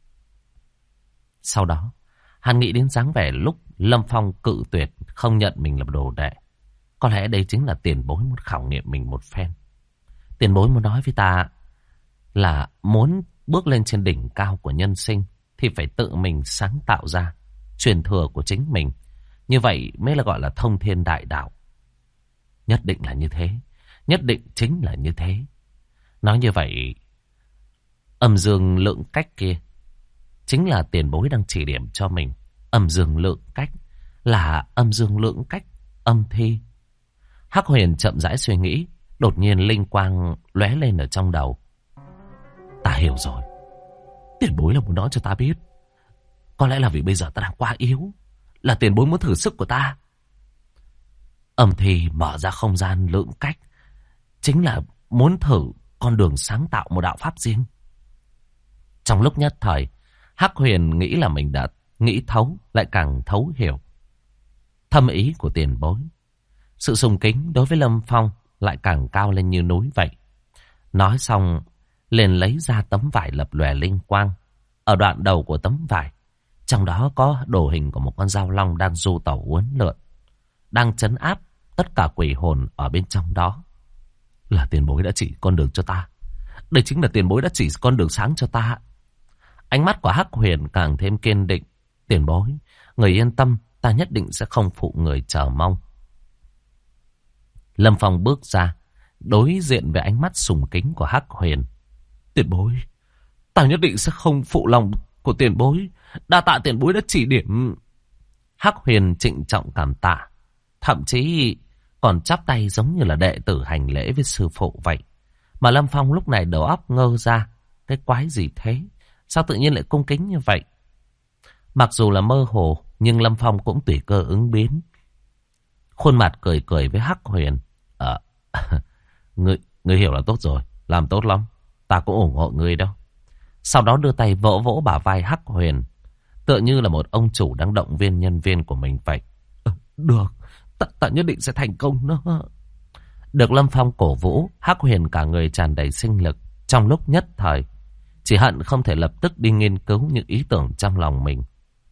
Sau đó hắn nghĩ đến dáng vẻ lúc Lâm Phong cự tuyệt không nhận mình làm đồ đệ. Có lẽ đây chính là tiền bối muốn khảo nghiệm mình một phen. Tiền bối muốn nói với ta là muốn bước lên trên đỉnh cao của nhân sinh thì phải tự mình sáng tạo ra truyền thừa của chính mình. Như vậy mới là gọi là thông thiên đại đạo. Nhất định là như thế. Nhất định chính là như thế. Nói như vậy, âm dương lượng cách kia chính là tiền bối đang chỉ điểm cho mình. Âm dương lượng cách là âm dương lượng cách âm thi. Hắc Huyền chậm rãi suy nghĩ, đột nhiên linh quang lóe lên ở trong đầu. Ta hiểu rồi. Tiền bối là muốn nói cho ta biết, có lẽ là vì bây giờ ta đang quá yếu, là tiền bối muốn thử sức của ta. Âm thi mở ra không gian lượng cách chính là muốn thử con đường sáng tạo một đạo pháp riêng. Trong lúc nhất thời, Hắc Huyền nghĩ là mình đã nghĩ thấu, lại càng thấu hiểu thâm ý của tiền bối. Sự sùng kính đối với Lâm Phong lại càng cao lên như núi vậy. Nói xong, liền lấy ra tấm vải lập lòe linh quang. Ở đoạn đầu của tấm vải, trong đó có đồ hình của một con dao long đang du tẩu uốn lượn, đang trấn áp tất cả quỷ hồn ở bên trong đó. Là tiền bối đã chỉ con đường cho ta. Đây chính là tiền bối đã chỉ con đường sáng cho ta. Ánh mắt của Hắc Huyền càng thêm kiên định. Tiền bối, người yên tâm, ta nhất định sẽ không phụ người chờ mong. Lâm Phong bước ra, đối diện với ánh mắt sùng kính của Hắc Huyền. Tiền bối, ta nhất định sẽ không phụ lòng của tiền bối. Đa tạ tiền bối đã chỉ điểm. Hắc Huyền trịnh trọng cảm tạ, thậm chí còn chắp tay giống như là đệ tử hành lễ với sư phụ vậy. Mà Lâm Phong lúc này đầu óc ngơ ra, cái quái gì thế? Sao tự nhiên lại cung kính như vậy? Mặc dù là mơ hồ, nhưng Lâm Phong cũng tùy cơ ứng biến. Khuôn mặt cười cười với Hắc Huyền. Ngươi hiểu là tốt rồi, làm tốt lắm. Ta cũng ủng hộ ngươi đâu. Sau đó đưa tay vỗ vỗ bả vai Hắc Huyền, tựa như là một ông chủ đang động viên nhân viên của mình vậy. Được, ta nhất định sẽ thành công đó. Được Lâm Phong cổ vũ, Hắc Huyền cả người tràn đầy sinh lực. Trong lúc nhất thời, chỉ hận không thể lập tức đi nghiên cứu những ý tưởng trong lòng mình.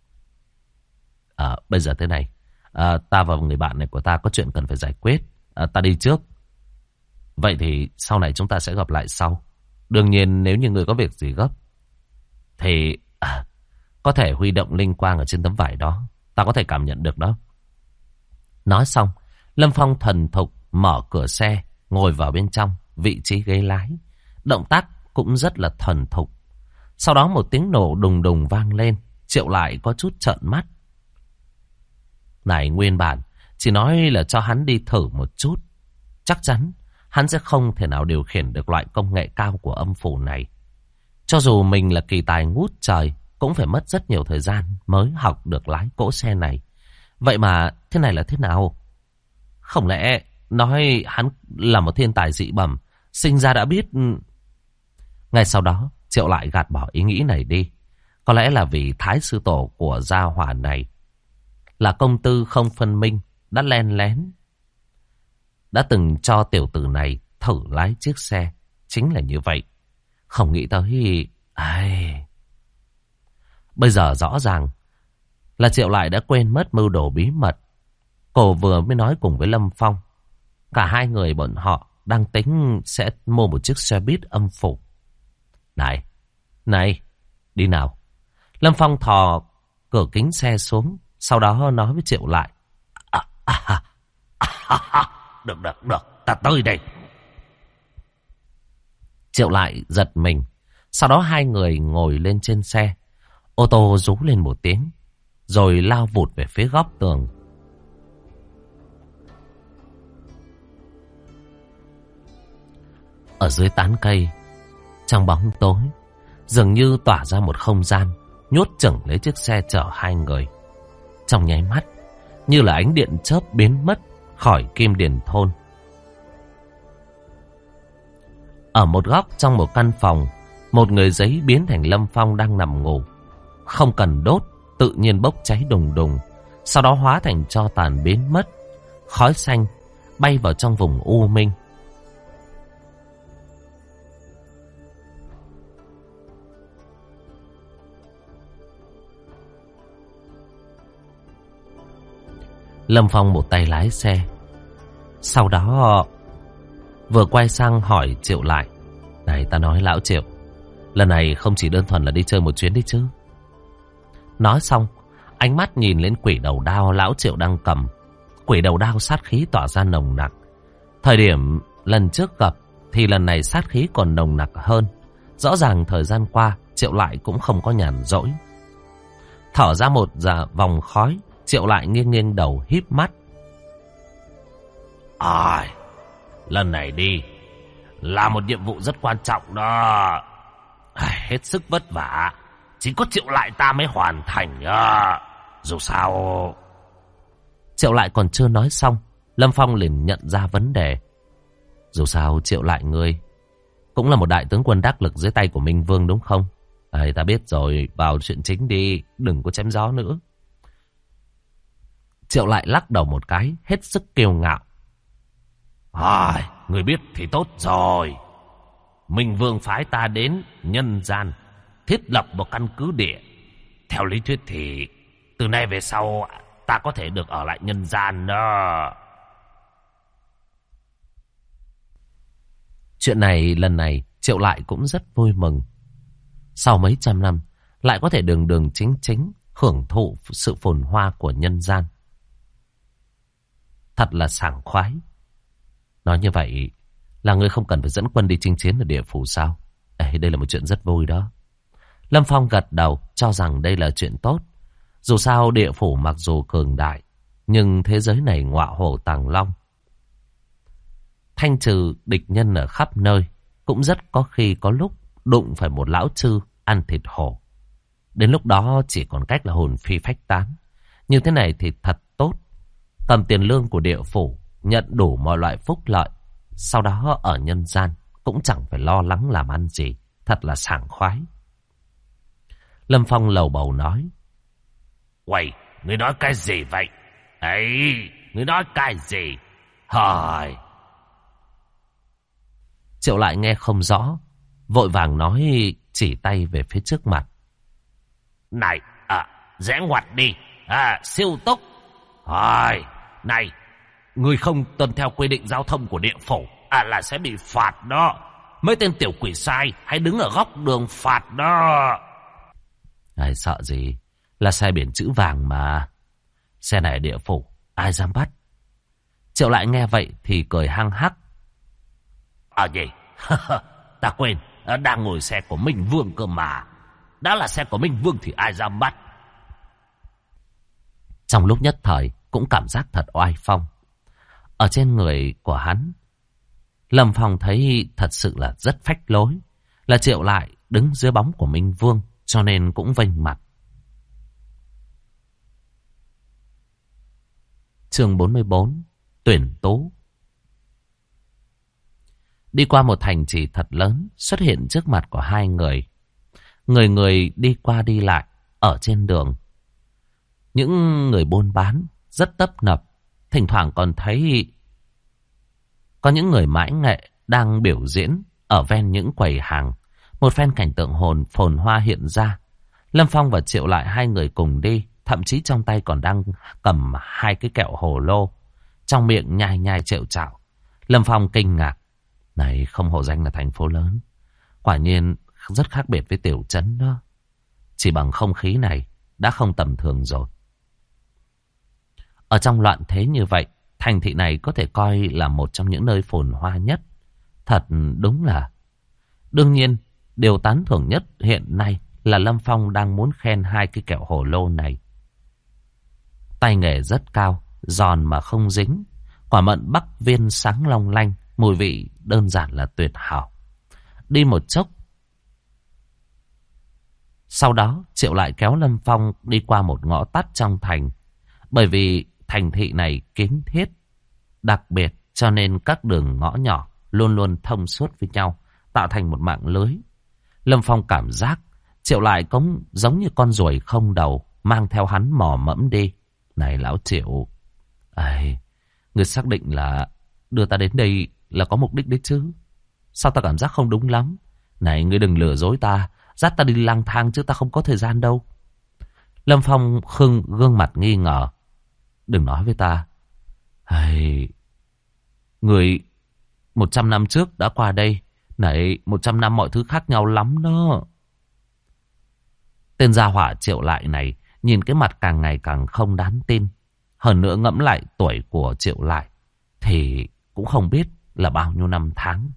Bây giờ thế này, ta và người bạn này của ta có chuyện cần phải giải quyết. Ta đi trước. Vậy thì sau này chúng ta sẽ gặp lại sau. Đương nhiên nếu như người có việc gì gấp thì có thể huy động linh quang ở trên tấm vải đó. Ta có thể cảm nhận được đó. Nói xong, Lâm Phong thần thục mở cửa xe, ngồi vào bên trong, vị trí ghế lái. Động tác cũng rất là thuần thục. Sau đó một tiếng nổ đùng đùng vang lên, Triệu lại có chút trợn mắt. Này, nguyên bản chỉ nói là cho hắn đi thử một chút. Chắc chắn hắn sẽ không thể nào điều khiển được loại công nghệ cao của âm phủ này. Cho dù mình là kỳ tài ngút trời, cũng phải mất rất nhiều thời gian mới học được lái cỗ xe này. Vậy mà thế này là thế nào? Không lẽ nói hắn là một thiên tài dị bẩm, sinh ra đã biết... Ngay sau đó, Triệu lại gạt bỏ ý nghĩ này đi. Có lẽ là vì thái sư tổ của gia hỏa này là công tư không phân minh, đã len lén, đã từng cho tiểu tử này thử lái chiếc xe. Chính là như vậy. Không nghĩ tới... Bây giờ rõ ràng là Triệu lại đã quên mất mưu đồ bí mật. Cô vừa mới nói cùng với Lâm Phong. Cả hai người bọn họ đang tính sẽ mua một chiếc xe buýt âm phủ. Này, đi nào. Lâm Phong thò cửa kính xe xuống, sau đó nói với Triệu lại. Được, ta tới đây. Triệu lại giật mình. Sau đó hai người ngồi lên trên xe. Ô tô rú lên một tiếng, rồi lao vụt về phía góc tường. Ở dưới tán cây, trong bóng tối, dường như tỏa ra một không gian nhốt chừng lấy chiếc xe chở hai người. Trong nháy mắt, như là ánh điện chớp biến mất khỏi Kim Điền thôn. Ở một góc trong một căn phòng, một người giấy biến thành Lâm Phong đang nằm ngủ. Không cần đốt, tự nhiên bốc cháy đùng đùng, sau đó hóa thành tro tàn biến mất. Khói xanh bay vào trong vùng u minh. Lâm Phong một tay lái xe, sau đó vừa quay sang hỏi Triệu lại. Này, ta nói lão Triệu, lần này không chỉ đơn thuần là đi chơi một chuyến đi chứ. Nói xong, ánh mắt nhìn lên quỷ đầu đao lão Triệu đang cầm. Quỷ đầu đao sát khí tỏa ra nồng nặc. Thời điểm lần trước gặp thì lần này sát khí còn nồng nặc hơn. Rõ ràng thời gian qua Triệu lại cũng không có nhàn rỗi. Thở ra một vòng khói, Triệu lại nghiêng nghiêng đầu híp mắt. Lần này đi là một nhiệm vụ rất quan trọng đó. Hết sức vất vả, chỉ có Triệu lại ta mới hoàn thành. Dù sao... Triệu lại còn chưa nói xong, Lâm Phong liền nhận ra vấn đề. Dù sao Triệu lại ngươi cũng là một đại tướng quân đắc lực dưới tay của Minh Vương đúng không? Ta biết rồi, vào chuyện chính đi, đừng có chém gió nữa. Triệu lại lắc đầu một cái, hết sức kiêu ngạo. Người biết thì tốt rồi. Minh Vương phái ta đến nhân gian, thiết lập một căn cứ địa. Theo lý thuyết thì từ nay về sau ta có thể được ở lại nhân gian đó. Chuyện này lần này Triệu lại cũng rất vui mừng. Sau mấy trăm năm lại có thể đường đường chính chính hưởng thụ sự phồn hoa của nhân gian. Thật là sảng khoái. Nói như vậy là ngươi không cần phải dẫn quân đi chinh chiến ở địa phủ sao? Đây là một chuyện rất vui đó. Lâm Phong gật đầu cho rằng đây là chuyện tốt. Dù sao địa phủ mặc dù cường đại, nhưng thế giới này ngọa hổ tàng long. Thanh trừ địch nhân ở khắp nơi, cũng rất có khi có lúc đụng phải một lão chư ăn thịt hổ. Đến lúc đó chỉ còn cách là hồn phi phách tán. Như thế này thì thật tốt. Cầm tiền lương của địa phủ, nhận đủ mọi loại phúc lợi. Sau đó ở nhân gian cũng chẳng phải lo lắng làm ăn gì. Thật là sảng khoái. Lâm Phong lầu bầu nói. Uầy, ngươi nói cái gì vậy? Ngươi nói cái gì? Triệu lại nghe không rõ, vội vàng nói, chỉ tay về phía trước mặt. Này, rẽ ngoặt đi, siêu tốc. Này, ngươi không tuân theo quy định giao thông của địa phủ là sẽ bị phạt đó. Mấy tên tiểu quỷ sai hãy đứng ở góc đường phạt đó. Sợ gì, là xe biển chữ vàng mà. Xe này địa phủ, ai dám bắt. Triệu Lại nghe vậy thì cười hăng hắc. Gì? Ta quên, đang ngồi xe của Minh Vương cơ mà. Đã là xe của Minh Vương thì ai dám bắt. Trong lúc nhất thời cũng cảm giác thật oai phong. Ở trên người của hắn, Lâm Phong thấy thật sự là rất phách lối. Là Triệu Lại đứng dưới bóng của Minh Vương, cho nên cũng vênh mặt. Chương 44, tuyển tú. Đi qua một thành trì thật lớn, xuất hiện trước mặt của hai người. Người đi qua đi lại ở trên đường. Những người buôn bán rất tấp nập, thỉnh thoảng còn thấy có những người mãi nghệ đang biểu diễn ở ven những quầy hàng. Một phen cảnh tượng phồn hoa hiện ra. Lâm Phong và Triệu Lại hai người cùng đi, thậm chí trong tay còn đang cầm hai cái kẹo hồ lô, trong miệng nhai nhai trệu trạo. Lâm Phong kinh ngạc. Này không hổ danh là thành phố lớn, quả nhiên rất khác biệt với tiểu trấn đó. Chỉ bằng không khí này đã không tầm thường rồi. Ở trong loạn thế như vậy, thành thị này có thể coi là một trong những nơi phồn hoa nhất. Thật đúng là... Đương nhiên, điều tán thưởng nhất hiện nay là Lâm Phong đang muốn khen hai cái kẹo hồ lô này. Tay nghề rất cao, giòn mà không dính. Quả mận Bắc Viên sáng long lanh, mùi vị đơn giản là tuyệt hảo. Đi một chốc, sau đó Triệu Lại kéo Lâm Phong đi qua một ngõ tắt trong thành. Bởi vì thành thị này kín thiết, đặc biệt cho nên các đường ngõ nhỏ luôn luôn thông suốt với nhau, tạo thành một mạng lưới. Lâm Phong cảm giác Triệu Lại cũng giống như con ruồi không đầu, mang theo hắn mò mẫm đi. Này lão Triệu, người xác định là đưa ta đến đây là có mục đích đấy chứ? Sao ta cảm giác không đúng lắm? Này, ngươi đừng lừa dối ta, dắt ta đi lang thang chứ ta không có thời gian đâu. Lâm Phong gương mặt nghi ngờ. Đừng nói với ta. Người 100 năm trước đã qua đây. Này, 100 năm mọi thứ khác nhau lắm đó. Tên gia hỏa Triệu Lại này nhìn cái mặt càng ngày càng không đáng tin. Hơn nữa ngẫm lại tuổi của Triệu Lại thì cũng không biết là bao nhiêu năm tháng.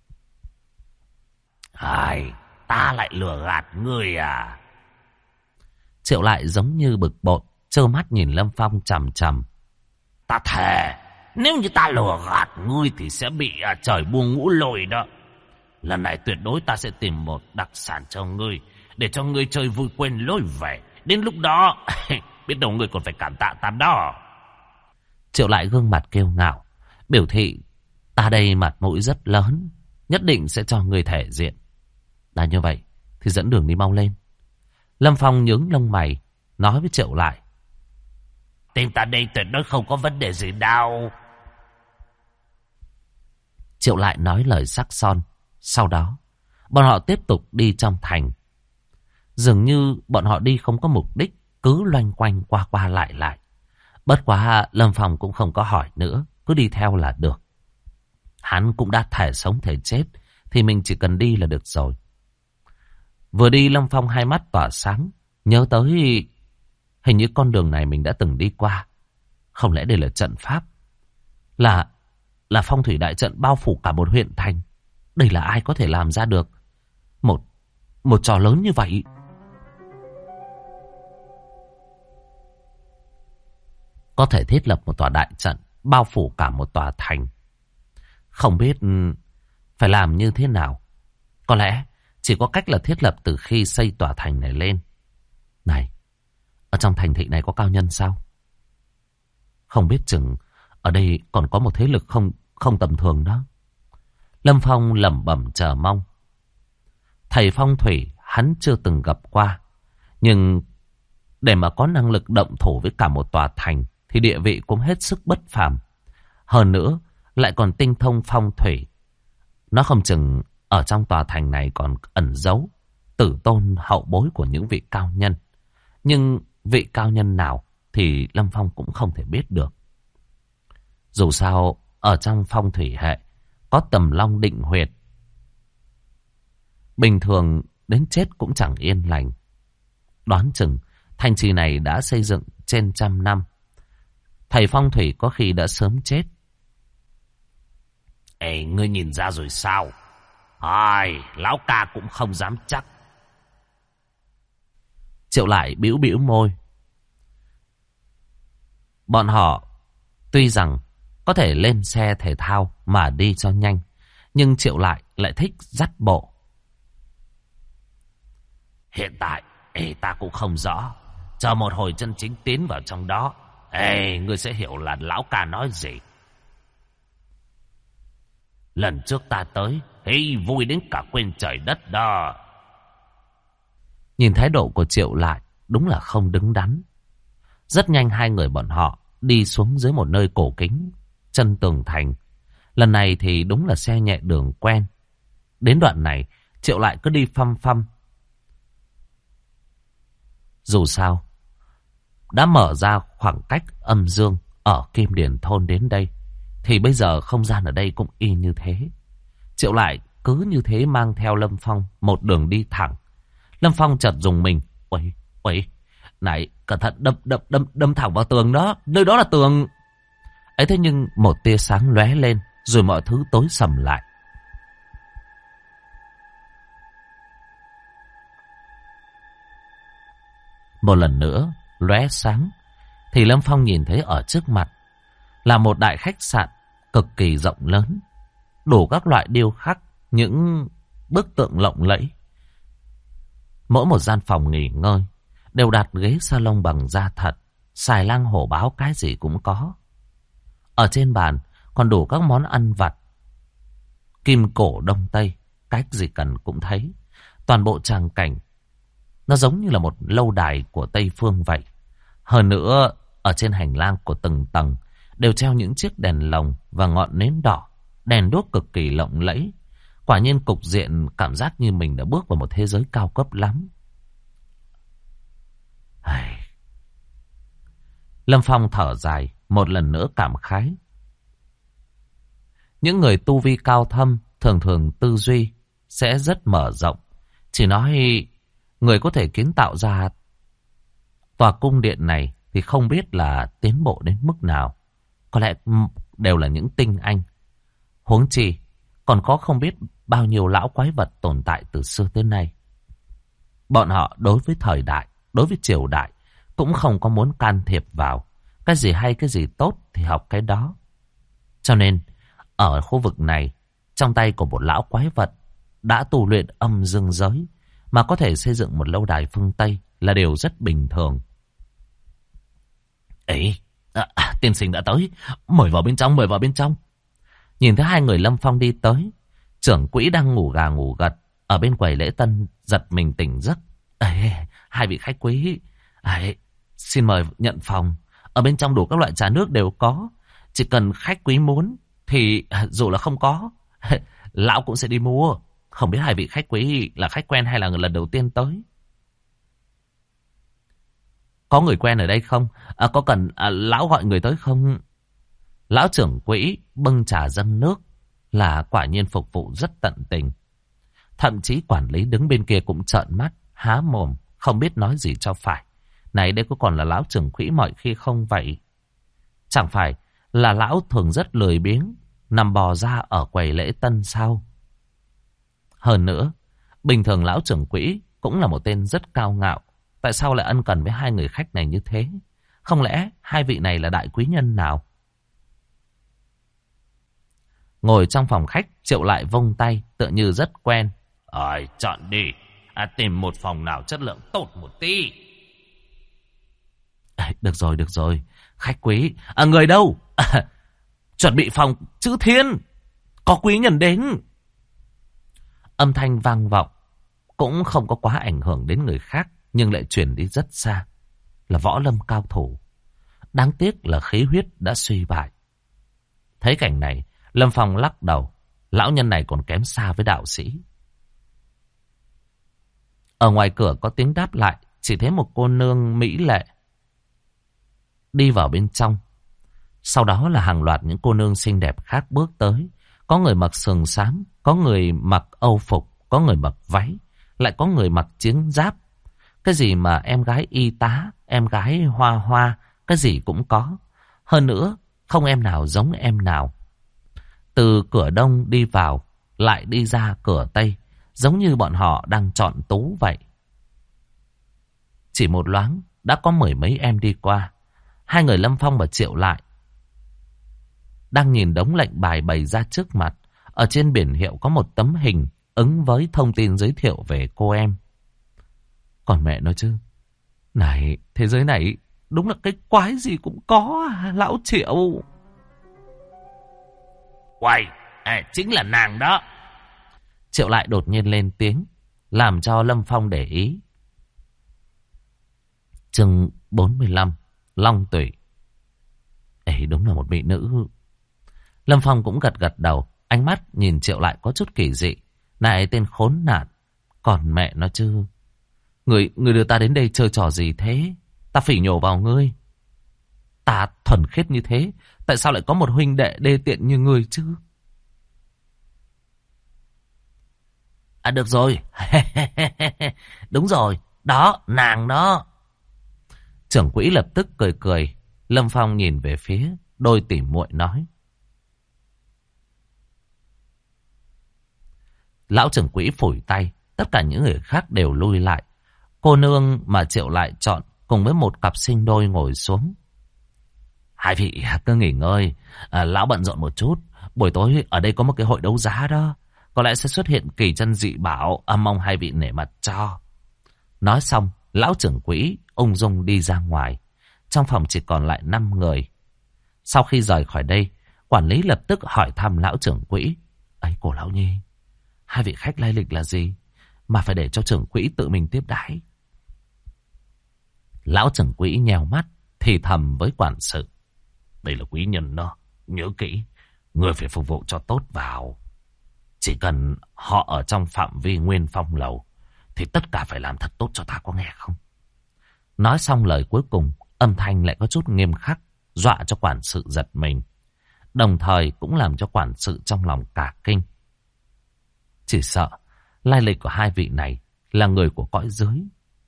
Ta lại lừa gạt ngươi à? Triệu Lại giống như bực bội, trơ mắt nhìn Lâm Phong chằm chằm. Ta thề, nếu như ta lừa gạt ngươi thì sẽ bị trời buông ngũ lôi đó. Lần này tuyệt đối ta sẽ tìm một đặc sản cho ngươi, để cho ngươi chơi vui quên lối về. Đến lúc đó, biết đâu ngươi còn phải cảm tạ ta đó. Triệu Lại gương mặt kiêu ngạo, biểu thị ta đây mặt mũi rất lớn, nhất định sẽ cho ngươi thể diện. Đã như vậy thì dẫn đường đi mau lên. Lâm Phong nhướng lông mày, nói với Triệu Lại. Tìm ta đây tuyệt đối không có vấn đề gì đâu. Triệu Lại nói lời sắc son. Sau đó, bọn họ tiếp tục đi trong thành. Dường như bọn họ đi không có mục đích, cứ loanh quanh qua qua lại lại. Bất quá Lâm Phong cũng không có hỏi nữa, cứ đi theo là được. Hắn cũng đã thể sống thể chết, thì mình chỉ cần đi là được rồi. Vừa đi Lâm Phong hai mắt tỏa sáng, nhớ tới hình như con đường này mình đã từng đi qua. Không lẽ đây là trận pháp? Là phong thủy đại trận bao phủ cả một huyện thành. Đây là ai có thể làm ra được một trò lớn như vậy? Có thể thiết lập một tòa đại trận bao phủ cả một tòa thành. Không biết phải làm như thế nào. Có lẽ chỉ có cách là thiết lập từ khi xây tòa thành này lên. Này, ở trong thành thị này có cao nhân sao? Không biết chừng ở đây còn có một thế lực không tầm thường đó. Lâm Phong lẩm bẩm chờ mong. Thầy phong thủy hắn chưa từng gặp qua. Nhưng để mà có năng lực động thủ với cả một tòa thành thì địa vị cũng hết sức bất phàm. Hơn nữa lại còn tinh thông phong thủy. Nó không chừng ở trong tòa thành này còn ẩn giấu tử tôn hậu bối của những vị cao nhân. Nhưng vị cao nhân nào thì Lâm Phong cũng không thể biết được. Dù sao ở trong phong thủy hệ có Tầm Long Định Huyệt, bình thường đến chết cũng chẳng yên lành. Đoán chừng thành trì này đã xây dựng trên 100 năm. Thầy phong thủy có khi đã sớm chết, Ê, ngươi nhìn ra rồi sao? Ai, lão ca cũng không dám chắc. Triệu Lại bĩu bĩu môi. Bọn họ tuy rằng có thể lên xe thể thao mà đi cho nhanh, nhưng Triệu lại thích dắt bộ. Hiện tại, ta cũng không rõ. Chờ một hồi chân chính tiến vào trong đó, ngươi sẽ hiểu là lão ca nói gì. Lần trước ta tới, vui đến cả quên trời đất đó. Nhìn thái độ của Triệu Lại đúng là không đứng đắn. Rất nhanh hai người bọn họ đi xuống dưới một nơi cổ kính, chân tường thành. Lần này thì đúng là xe nhẹ đường quen. Đến đoạn này, Triệu Lại cứ đi phăm phăm. Dù sao, đã mở ra khoảng cách âm dương ở Kim Điền Thôn đến đây, thì bây giờ không gian ở đây cũng y như thế. Triệu Lại cứ như thế mang theo Lâm Phong một đường đi thẳng. Lâm Phong chợt dùng mình. Ôi, này, cẩn thận đâm thẳng vào tường đó. Nơi đó là tường. Ấy thế nhưng một tia sáng lóe lên, rồi mọi thứ tối sầm lại. Một lần nữa lóe sáng, thì Lâm Phong nhìn thấy ở trước mặt là một đại khách sạn cực kỳ rộng lớn, đủ các loại điêu khắc, những bức tượng lộng lẫy. Mỗi một gian phòng nghỉ ngơi đều đặt ghế salon bằng da thật, xài lang hổ báo cái gì cũng có. Ở trên bàn còn đủ các món ăn vặt, kim cổ đông tây, cách gì cần cũng thấy. Toàn bộ tràng cảnh nó giống như là một lâu đài của Tây Phương vậy. Hơn nữa, ở trên hành lang của từng tầng đều treo những chiếc đèn lồng và ngọn nến đỏ, đèn đuốc cực kỳ lộng lẫy. Quả nhiên cục diện cảm giác như mình đã bước vào một thế giới cao cấp lắm. Lâm Phong thở dài, một lần nữa cảm khái. Những người tu vi cao thâm thường thường tư duy sẽ rất mở rộng. Chỉ nói người có thể kiến tạo ra tòa cung điện này thì không biết là tiến bộ đến mức nào. Có lẽ đều là những tinh anh. Huống chi còn có không biết bao nhiêu lão quái vật tồn tại từ xưa tới nay. Bọn họ đối với thời đại, đối với triều đại cũng không có muốn can thiệp vào. Cái gì hay, cái gì tốt thì học cái đó. Cho nên ở khu vực này, trong tay của một lão quái vật đã tu luyện âm dương giới, mà có thể xây dựng một lâu đài phương Tây là điều rất bình thường. Tiên sinh đã tới. Mời vào bên trong, mời vào bên trong. Nhìn thấy hai người Lâm Phong đi tới, trưởng quỹ đang ngủ gà ngủ gật ở bên quầy lễ tân giật mình tỉnh giấc. Hai vị khách quý, xin mời nhận phòng. Ở bên trong đủ các loại trà nước đều có. Chỉ cần khách quý muốn thì dù là không có, lão cũng sẽ đi mua. Không biết hai vị khách quý là khách quen hay là người lần đầu tiên tới? Có người quen ở đây không? Có cần lão gọi người tới không? Lão trưởng quỹ bưng trà dâng nước, là quả nhiên phục vụ rất tận tình. Thậm chí quản lý đứng bên kia cũng trợn mắt, há mồm, không biết nói gì cho phải. Này đây có còn là lão trưởng quỹ mọi khi không vậy? Chẳng phải là lão thường rất lười biếng, nằm bò ra ở quầy lễ tân sao? Hơn nữa, bình thường lão trưởng quỹ cũng là một tên rất cao ngạo. Tại sao lại ân cần với hai người khách này như thế? Không lẽ hai vị này là đại quý nhân nào? Ngồi trong phòng khách, Triệu lại vung tay, tựa như rất quen. Chọn đi. Tìm một phòng nào chất lượng tốt một tí. Được rồi. Khách quý. Người đâu? Chuẩn bị phòng chữ Thiên. Có quý nhân đến. Âm thanh vang vọng, cũng không có quá ảnh hưởng đến người khác, nhưng lại chuyển đi rất xa. Là võ lâm cao thủ. Đáng tiếc là khí huyết đã suy bại. Thấy cảnh này, Lâm Phong lắc đầu. Lão nhân này còn kém xa với đạo sĩ. Ở ngoài cửa có tiếng đáp lại. Chỉ thấy một cô nương mỹ lệ đi vào bên trong. Sau đó là hàng loạt những cô nương xinh đẹp khác bước tới. Có người mặc sườn xám, có người mặc âu phục, có người mặc váy, lại có người mặc chiến giáp. Cái gì mà em gái y tá, em gái hoa hoa, cái gì cũng có. Hơn nữa, không em nào giống em nào. từ cửa đông đi vào, lại đi ra cửa tây, giống như bọn họ đang chọn tú vậy. Chỉ một loáng, đã có mười mấy em đi qua. Hai người Lâm Phong và Triệu Lại đang nhìn đống lệnh bài bày ra trước mặt. Ở trên biển hiệu có một tấm hình ứng với thông tin giới thiệu về cô em. Còn mẹ nói chứ, này, thế giới này đúng là cái quái gì cũng có à, lão Triệu. Uầy, chính là nàng đó. Triệu Lại đột nhiên lên tiếng, làm cho Lâm Phong để ý. Chương 45, Long Tủy. Ấy, đúng là một mỹ nữ. Lâm Phong cũng gật gật đầu, ánh mắt nhìn Triệu Lại có chút kỳ dị. Này tên khốn nạn, còn mẹ nó chứ. Người đưa ta đến đây chơi trò gì thế? Ta phỉ nhổ vào ngươi. Ta thuần khiết như thế, tại sao lại có một huynh đệ đê tiện như ngươi chứ? À được rồi. Đúng rồi, đó, nàng đó. Trưởng quỹ lập tức cười cười. Lâm Phong nhìn về phía đôi tỉ muội nói. Lão trưởng quỹ phủi tay, tất cả những người khác đều lui lại. Cô nương mà Triệu Lại chọn cùng với một cặp sinh đôi ngồi xuống. Hai vị cứ nghỉ ngơi, lão bận rộn một chút. Buổi tối ở đây có một cái hội đấu giá đó, có lẽ sẽ xuất hiện kỳ chân dị bảo, mong hai vị nể mặt cho. Nói xong, lão trưởng quỹ ung dung đi ra ngoài. Trong phòng chỉ còn lại 5 người. Sau khi rời khỏi đây, quản lý lập tức hỏi thăm lão trưởng quỹ. Ấy, cô lão nhi, hai vị khách lai lịch là gì mà phải để cho trưởng quỹ tự mình tiếp đãi? Lão trưởng quỹ nhèo mắt thì thầm với quản sự. Đây là quý nhân đó, nhớ kỹ, người phải phục vụ cho tốt vào. Chỉ cần họ ở trong phạm vi Nguyên Phong lầu thì tất cả phải làm thật tốt cho ta, có nghe không? Nói xong lời cuối cùng, âm thanh lại có chút nghiêm khắc, dọa cho quản sự giật mình. Đồng thời cũng làm cho quản sự trong lòng cả kinh. Chỉ sợ lai lịch của hai vị này là người của cõi dưới.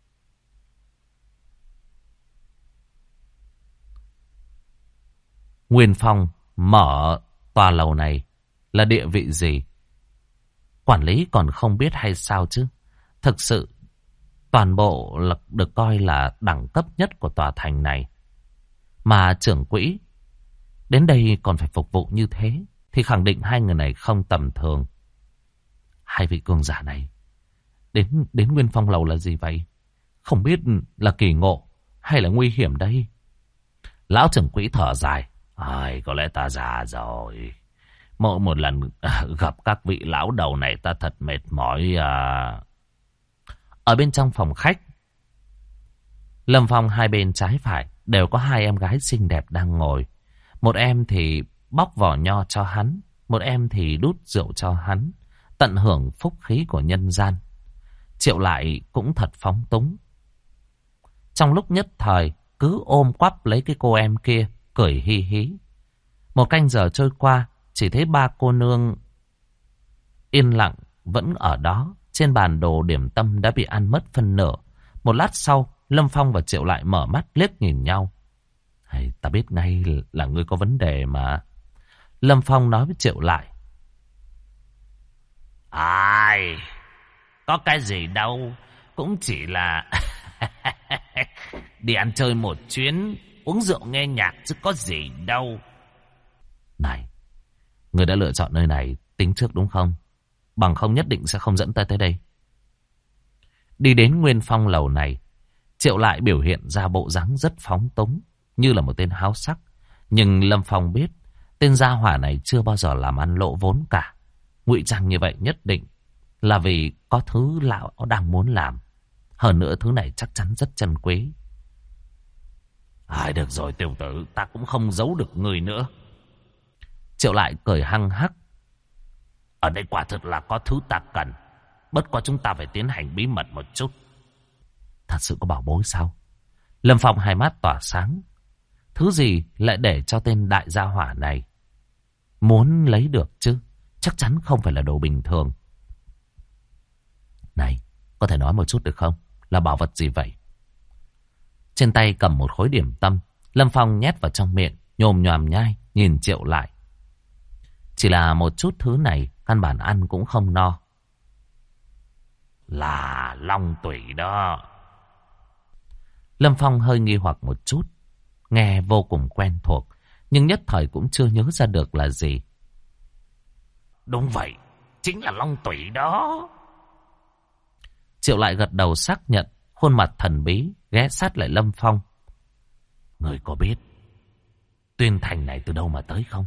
Nguyên Phong mở tòa lầu này là địa vị gì? Quản lý còn không biết hay sao chứ? Thực sự, toàn bộ được coi là đẳng cấp nhất của tòa thành này. Mà trưởng quỹ đến đây còn phải phục vụ như thế, thì khẳng định hai người này không tầm thường. Hai vị cường giả này đến Nguyên Phong lầu là gì vậy? Không biết là kỳ ngộ hay là nguy hiểm đây? Lão trưởng quỹ thở dài. Có lẽ ta già rồi. Mỗi một lần gặp các vị lão đầu này ta thật mệt mỏi. Ở bên trong phòng khách, Lâm Phong hai bên trái phải đều có hai em gái xinh đẹp đang ngồi. Một em thì bóc vỏ nho cho hắn, một em thì đút rượu cho hắn, tận hưởng phúc khí của nhân gian. Triệu Lại cũng thật phóng túng. Trong lúc nhất thời, cứ ôm quắp lấy cái cô em kia, cười hi hí. Một canh giờ trôi qua, chỉ thấy ba cô nương yên lặng vẫn ở đó. Trên bàn đồ điểm tâm đã bị ăn mất phân nửa. Một lát sau, Lâm Phong và Triệu Lại mở mắt liếc nhìn nhau. Ta biết ngay là ngươi có vấn đề mà. Lâm Phong nói với Triệu Lại. Có cái gì đâu, cũng chỉ là đi ăn chơi một chuyến, uống rượu nghe nhạc chứ có gì đâu. Này, ngươi đã lựa chọn nơi này tính trước đúng không? Bằng không nhất định sẽ không dẫn ta tới đây. Đi đến Nguyên Phong lầu này, Triệu Lại biểu hiện ra bộ dáng rất phóng túng, như là một tên háo sắc. Nhưng Lâm Phong biết, tên gia hỏa này chưa bao giờ làm ăn lộ vốn cả. Ngụy trang như vậy nhất định là vì có thứ lão đang muốn làm. Hơn nữa thứ này chắc chắn rất chân quý. Được rồi tiểu tử, ta cũng không giấu được người nữa. Triệu Lại cười hăng hắc. Ở đây quả thực là có thứ ta cần. Bất quá chúng ta phải tiến hành bí mật một chút. Thật sự có bảo bối sao? Lâm Phong hai mắt tỏa sáng. Thứ gì lại để cho tên đại gia hỏa này muốn lấy được chứ? Chắc chắn không phải là đồ bình thường. Này, có thể nói một chút được không? Là bảo vật gì vậy? Trên tay cầm một khối điểm tâm, Lâm Phong nhét vào trong miệng, nhồm nhòm nhai, nhìn Triệu Lại. Chỉ là một chút thứ này căn bản ăn cũng không no. Là long tủy đó. Lâm Phong hơi nghi hoặc một chút. Nghe vô cùng quen thuộc, nhưng nhất thời cũng chưa nhớ ra được là gì. Đúng vậy, chính là long tủy đó. Triệu lại gật đầu xác nhận, khuôn mặt thần bí ghé sát lại Lâm Phong. Người có biết Tuyên Thành này từ đâu mà tới không?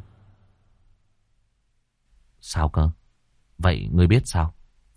Sao cơ? Vậy ngươi biết sao?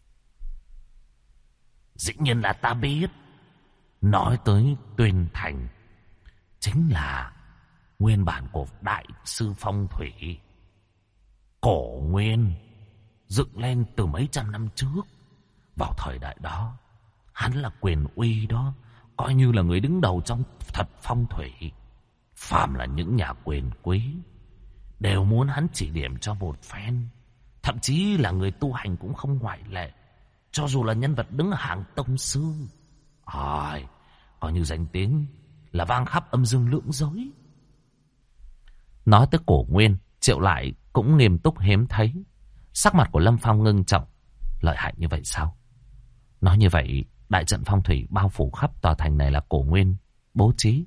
Dĩ nhiên là ta biết. Nói tới Tuyên Thành, chính là nguyên bản của Đại sư Phong Thủy. Cổ nguyên, dựng lên từ mấy trăm năm trước. Vào thời đại đó, hắn là quyền uy đó, coi như là người đứng đầu trong thật phong thủy. Phàm là những nhà quyền quý đều muốn hắn chỉ điểm cho một phen. Thậm chí là người tu hành cũng không ngoại lệ, cho dù là nhân vật đứng ở hàng tông sư. Coi như danh tiếng là vang khắp âm dương lưỡng giới. Nói tới cổ nguyên, Triệu lại cũng nghiêm túc hiếm thấy. Sắc mặt của Lâm Phong ngưng trọng. Lợi hại như vậy sao? Nói như vậy, đại trận phong thủy bao phủ khắp tòa thành này là cổ nguyên bố trí.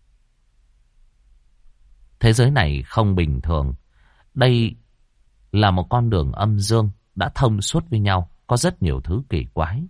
Thế giới này không bình thường. Đây là một con đường âm dương đã thông suốt với nhau, có rất nhiều thứ kỳ quái.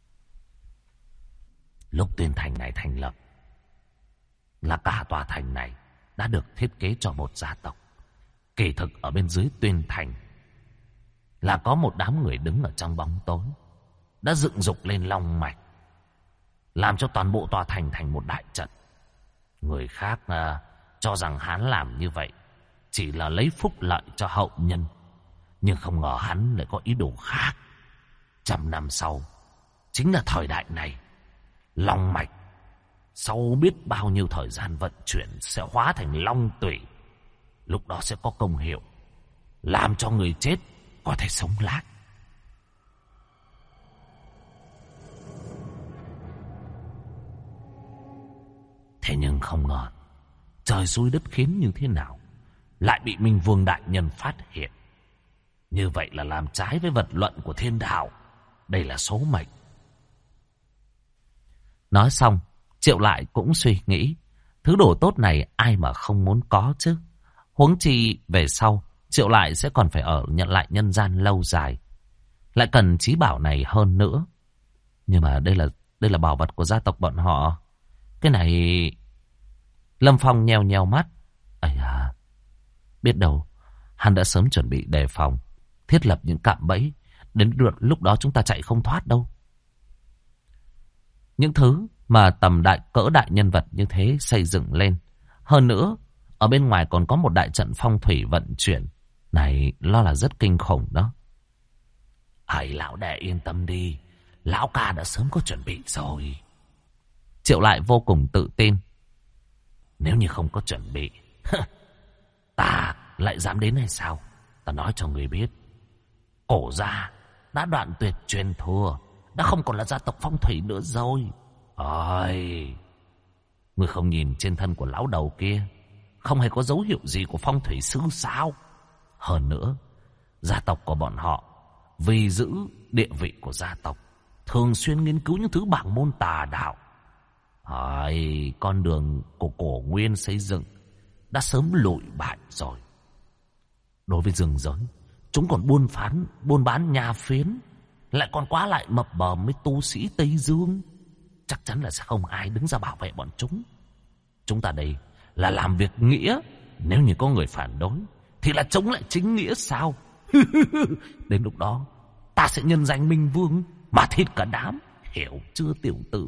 Lúc Tuyên Thành này thành lập, là cả tòa thành này đã được thiết kế cho một gia tộc. Kỳ thực ở bên dưới Tuyên Thành là có một đám người đứng ở trong bóng tối, đã dựng dục lên long mạch, làm cho toàn bộ tòa thành thành một đại trận. Người khác cho rằng hắn làm như vậy chỉ là lấy phúc lợi cho hậu nhân, nhưng không ngờ hắn lại có ý đồ khác. 100 năm sau, chính là thời đại này, long mạch sau biết bao nhiêu thời gian vận chuyển sẽ hóa thành long tủy. Lúc đó sẽ có công hiệu làm cho người chết có thể sống lại. Thế nhưng không ngờ trời xui đất khiến như thế nào lại bị Minh Vương đại nhân phát hiện. Như vậy là làm trái với vật luận của thiên đạo. Đây là số mệnh. Nói xong, Triệu lại cũng suy nghĩ, thứ đồ tốt này ai mà không muốn có chứ. Huống chi về sau, Triệu lại sẽ còn phải ở nhận lại nhân gian lâu dài, lại cần trí bảo này hơn nữa. Nhưng mà đây là bảo vật của gia tộc bọn họ. Cái này... Lâm Phong nheo nheo mắt. Ây à, biết đâu hắn đã sớm chuẩn bị đề phòng, thiết lập những cạm bẫy, đến lúc đó chúng ta chạy không thoát đâu. Những thứ mà tầm cỡ đại nhân vật như thế xây dựng lên, hơn nữa ở bên ngoài còn có một đại trận phong thủy vận chuyển này, lo là rất kinh khủng đó. Lão đệ yên tâm đi, lão ca đã sớm có chuẩn bị rồi. Triệu lại vô cùng tự tin. Nếu như không có chuẩn bị, ta lại dám đến hay sao? Ta nói cho người biết, cổ gia đã đoạn tuyệt truyền thừa, đã không còn là gia tộc phong thủy nữa rồi. Người không nhìn trên thân của lão đầu kia không hề có dấu hiệu gì của phong thủy sư sao? Hơn nữa, gia tộc của bọn họ vì giữ địa vị của gia tộc, thường xuyên nghiên cứu những thứ bảng môn tà đạo. Con đường của cổ nguyên xây dựng đã sớm lụi bại rồi. Đối với rừng giới, chúng còn buôn bán nha phiến, lại còn quá lại mập mờ với tu sĩ Tây Dương. Chắc chắn là sẽ không ai đứng ra bảo vệ bọn chúng. Chúng ta đây là làm việc nghĩa. Nếu như có người phản đối thì là chống lại chính nghĩa sao? Đến lúc đó ta sẽ nhân danh Minh Vương mà thịt cả đám. Hiểu chưa tiểu tử?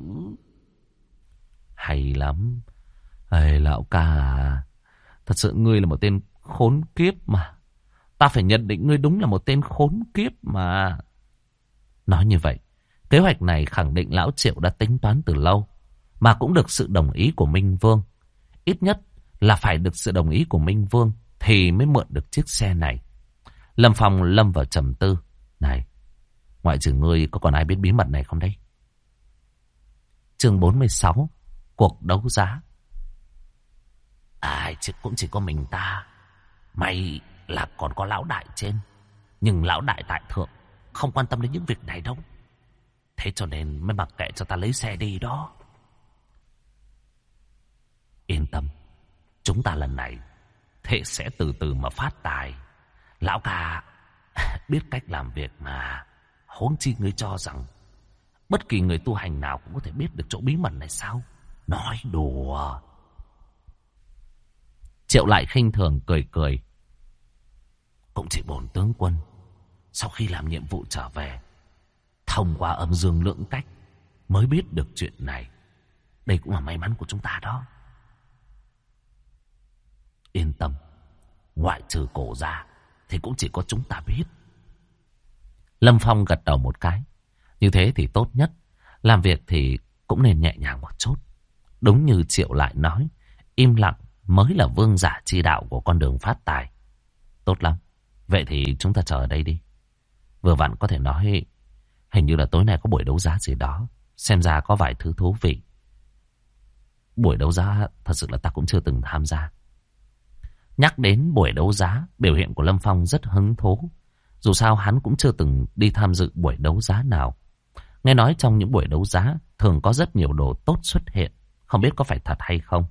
Hay lắm. Lão ca à, thật sự ngươi là một tên khốn kiếp mà. Ta phải nhận định ngươi đúng là một tên khốn kiếp mà. Nói như vậy, kế hoạch này khẳng định lão Triệu đã tính toán từ lâu, mà cũng được sự đồng ý của Minh Vương. Ít nhất là phải được sự đồng ý của Minh Vương thì mới mượn được chiếc xe này. Lâm Phong lâm vào trầm tư. Này, ngoại trừ ngươi có còn ai biết bí mật này không đấy? Chương 46, cuộc đấu giá. Chứ cũng chỉ có mình ta. May là còn có lão đại trên. Nhưng lão đại tại thượng không quan tâm đến những việc này đâu. Thế cho nên mới mặc kệ cho ta lấy xe đi đó. Yên tâm, chúng ta lần này thế sẽ từ từ mà phát tài. Lão ca biết cách làm việc mà. Huống chi ngươi cho rằng bất kỳ người tu hành nào cũng có thể biết được chỗ bí mật này sao? Nói đùa. Triệu Lại khinh thường cười cười. Cũng chỉ bổn tướng quân sau khi làm nhiệm vụ trở về, thông qua âm dương lưỡng cách mới biết được chuyện này. Đây cũng là may mắn của chúng ta đó. Yên tâm, ngoại trừ cổ ra thì cũng chỉ có chúng ta biết. Lâm Phong gật đầu một cái. Như thế thì tốt nhất. Làm việc thì cũng nên nhẹ nhàng một chút. Đúng như Triệu Lại nói, im lặng mới là vương giả chi đạo của con đường phát tài. Tốt lắm. Vậy thì chúng ta chờ ở đây đi. Vừa vặn có thể nói hình như là tối nay có buổi đấu giá gì đó. Xem ra có vài thứ thú vị. Buổi đấu giá thật sự là ta cũng chưa từng tham gia. Nhắc đến buổi đấu giá, biểu hiện của Lâm Phong rất hứng thú. Dù sao hắn cũng chưa từng đi tham dự buổi đấu giá nào. Nghe nói trong những buổi đấu giá thường có rất nhiều đồ tốt xuất hiện. Không biết có phải thật hay không.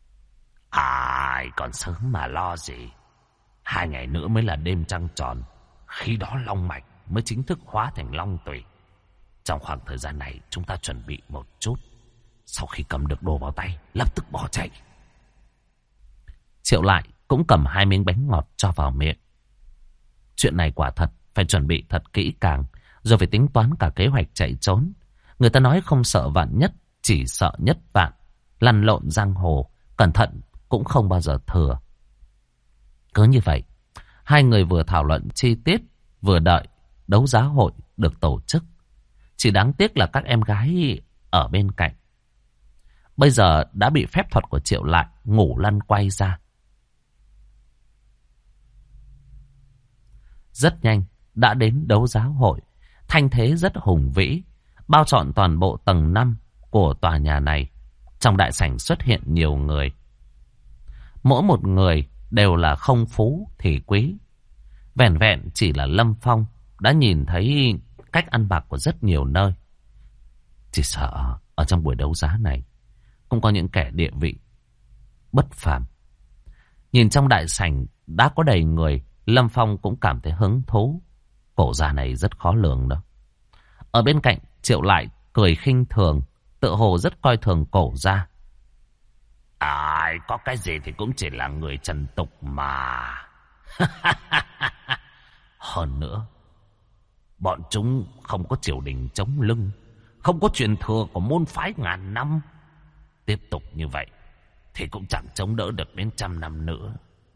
Ai còn sớm mà lo gì. 2 ngày nữa mới là đêm trăng tròn. Khi đó long mạch mới chính thức hóa thành long tùy. Trong khoảng thời gian này chúng ta chuẩn bị một chút. Sau khi cầm được đồ vào tay, lập tức bỏ chạy. Triệu Lại cũng cầm 2 miếng bánh ngọt cho vào miệng. Chuyện này quả thật phải chuẩn bị thật kỹ càng, rồi phải tính toán cả kế hoạch chạy trốn. Người ta nói không sợ vạn nhất, chỉ sợ nhất vạn. Lăn lộn giang hồ, cẩn thận cũng không bao giờ thừa. Cứ như vậy, hai người vừa thảo luận chi tiết, vừa đợi đấu giá hội được tổ chức. Chỉ đáng tiếc là các em gái ở bên cạnh bây giờ đã bị phép thuật của Triệu Lại ngủ lăn quay ra. Rất nhanh đã đến đấu giá hội. Thanh thế rất hùng vĩ, bao trọn toàn bộ tầng 5 của tòa nhà này. Trong đại sảnh xuất hiện nhiều người. Mỗi một người đều là không phú thì quý. Vẻn vẹn chỉ là Lâm Phong đã nhìn thấy cách ăn mặc của rất nhiều nơi. Chỉ sợ ở trong buổi đấu giá này cũng có những kẻ địa vị bất phàm. Nhìn trong đại sảnh đã có đầy người, Lâm Phong cũng cảm thấy hứng thú. Cổ già này rất khó lường đó. Ở bên cạnh, Triệu Lại cười khinh thường, tựa hồ rất coi thường cổ gia. Ai có cái gì thì cũng chỉ là người trần tục mà. Hơn nữa, bọn chúng không có triều đình chống lưng, không có truyền thừa của môn phái ngàn năm. Tiếp tục như vậy thì cũng chẳng chống đỡ được đến 100 năm nữa.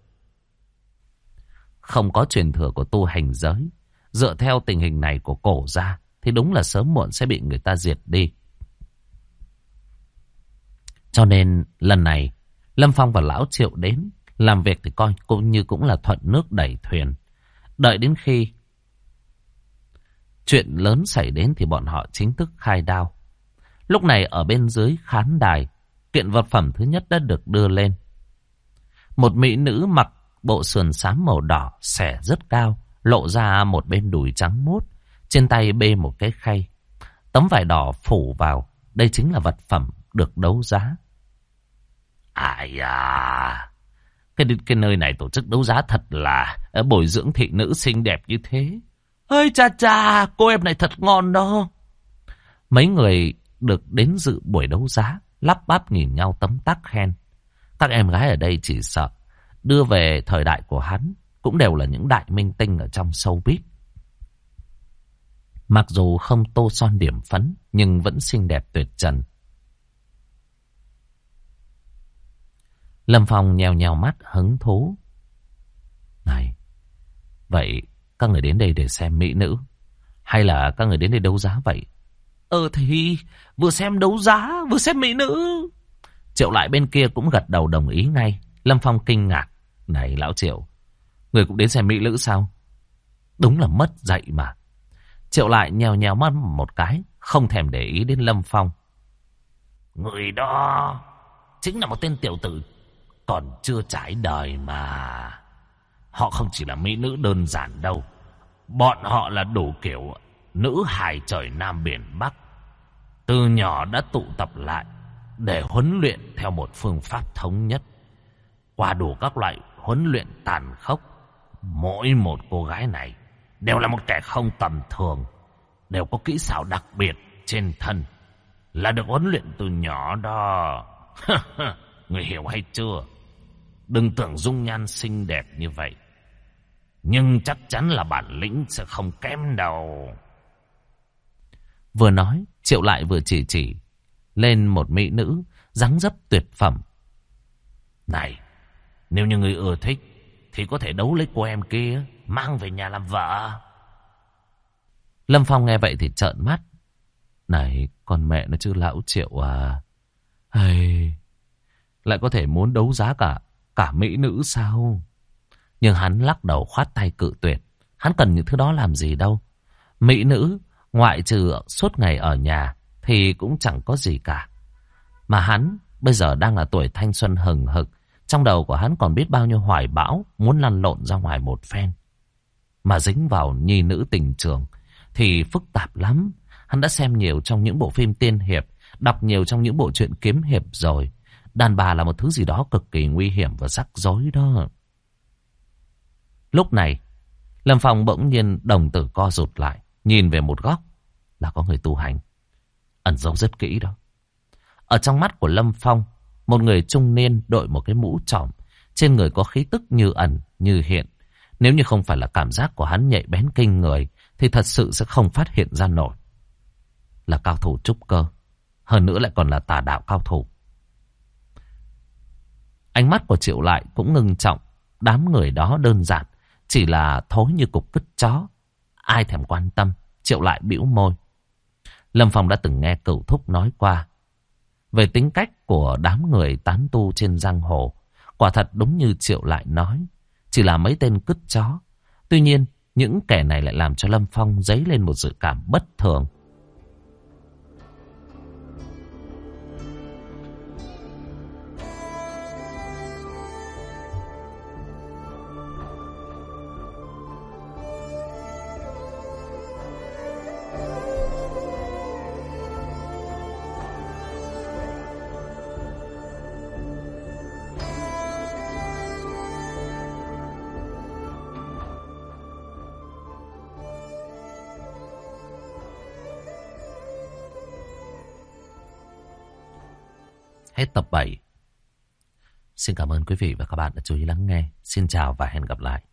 Không có truyền thừa của tu hành giới, dựa theo tình hình này của cổ gia thì đúng là sớm muộn sẽ bị người ta diệt đi. Cho nên lần này Lâm Phong và Lão Triệu đến làm việc thì coi cũng là thuận nước đẩy thuyền. Đợi đến khi chuyện lớn xảy đến thì bọn họ chính thức khai đao. Lúc này ở bên dưới khán đài, kiện vật phẩm thứ nhất đã được đưa lên. Một mỹ nữ mặc bộ sườn xám màu đỏ, xẻ rất cao, lộ ra một bên đùi trắng muốt, trên tay bê một cái khay. Tấm vải đỏ phủ vào, đây chính là vật phẩm được đấu giá. Ai à, cái nơi này tổ chức đấu giá thật là bồi dưỡng thị nữ xinh đẹp như thế. Ơi cha cha, cô em này thật ngon đó. Mấy người được đến dự buổi đấu giá lắp bắp nhìn nhau tấm tắc khen. Các em gái ở đây chỉ sợ đưa về thời đại của hắn cũng đều là những đại minh tinh ở trong showbiz. Mặc dù không tô son điểm phấn nhưng vẫn xinh đẹp tuyệt trần. Lâm Phong nheo nheo mắt hứng thú. Này, vậy các người đến đây để xem mỹ nữ hay là các người đến đây đấu giá vậy? Thì vừa xem đấu giá vừa xem mỹ nữ. Triệu Lại bên kia cũng gật đầu đồng ý ngay. Lâm Phong kinh ngạc. Này Lão Triệu, người cũng đến xem mỹ nữ sao? Đúng là mất dạy mà. Triệu Lại nheo nheo mắt một cái, không thèm để ý đến Lâm Phong. Người đó chính là một tên tiểu tử còn chưa trải đời mà. Họ không chỉ là mỹ nữ đơn giản đâu. Bọn họ là đủ kiểu nữ hài trời Nam biển Bắc. Từ nhỏ đã tụ tập lại để huấn luyện theo một phương pháp thống nhất. Qua đủ các loại huấn luyện tàn khốc, mỗi một cô gái này đều là một kẻ không tầm thường, đều có kỹ xảo đặc biệt trên thân, là được huấn luyện từ nhỏ đó. Người hiểu hay chưa? Đừng tưởng dung nhan xinh đẹp như vậy, nhưng chắc chắn là bản lĩnh sẽ không kém đâu. Vừa nói, Triệu Lại vừa chỉ lên một mỹ nữ dáng dấp tuyệt phẩm. Này, nếu như người ưa thích thì có thể đấu lấy cô em kia, mang về nhà làm vợ. Lâm Phong nghe vậy thì trợn mắt. Này, con mẹ nó chứ lão Triệu à. Hay, lại có thể muốn đấu giá cả mỹ nữ sao? Nhưng hắn lắc đầu khoát tay cự tuyệt. Hắn cần những thứ đó làm gì đâu. Mỹ nữ, ngoại trừ suốt ngày ở nhà thì cũng chẳng có gì cả. Mà hắn bây giờ đang là tuổi thanh xuân hừng hực. Trong đầu của hắn còn biết bao nhiêu hoài bão, muốn lăn lộn ra ngoài một phen. Mà dính vào nhi nữ tình trường thì phức tạp lắm. Hắn đã xem nhiều trong những bộ phim tiên hiệp, đọc nhiều trong những bộ truyện kiếm hiệp rồi. Đàn bà là một thứ gì đó cực kỳ nguy hiểm và rắc rối đó. Lúc này, Lâm Phong bỗng nhiên đồng tử co rụt lại, nhìn về một góc là có người tu hành, ẩn giấu rất kỹ đó. Ở trong mắt của Lâm Phong, một người trung niên đội một cái mũ trọm, trên người có khí tức như ẩn như hiện. Nếu như không phải là cảm giác của hắn nhạy bén kinh người thì thật sự sẽ không phát hiện ra nổi. Là cao thủ trúc cơ, hơn nữa lại còn là tà đạo cao thủ. Ánh mắt của Triệu Lại cũng ngưng trọng. Đám người đó đơn giản chỉ là thối như cục cứt chó, ai thèm quan tâm. Triệu Lại bĩu môi. Lâm Phong đã từng nghe Cửu Thúc nói qua về tính cách của đám người tán tu trên giang hồ. Quả thật đúng như Triệu Lại nói, chỉ là mấy tên cứt chó. Tuy nhiên, những kẻ này lại làm cho Lâm Phong dấy lên một dự cảm bất thường. Hết tập 7. Xin cảm ơn quý vị và các bạn đã chú ý lắng nghe. Xin chào và hẹn gặp lại.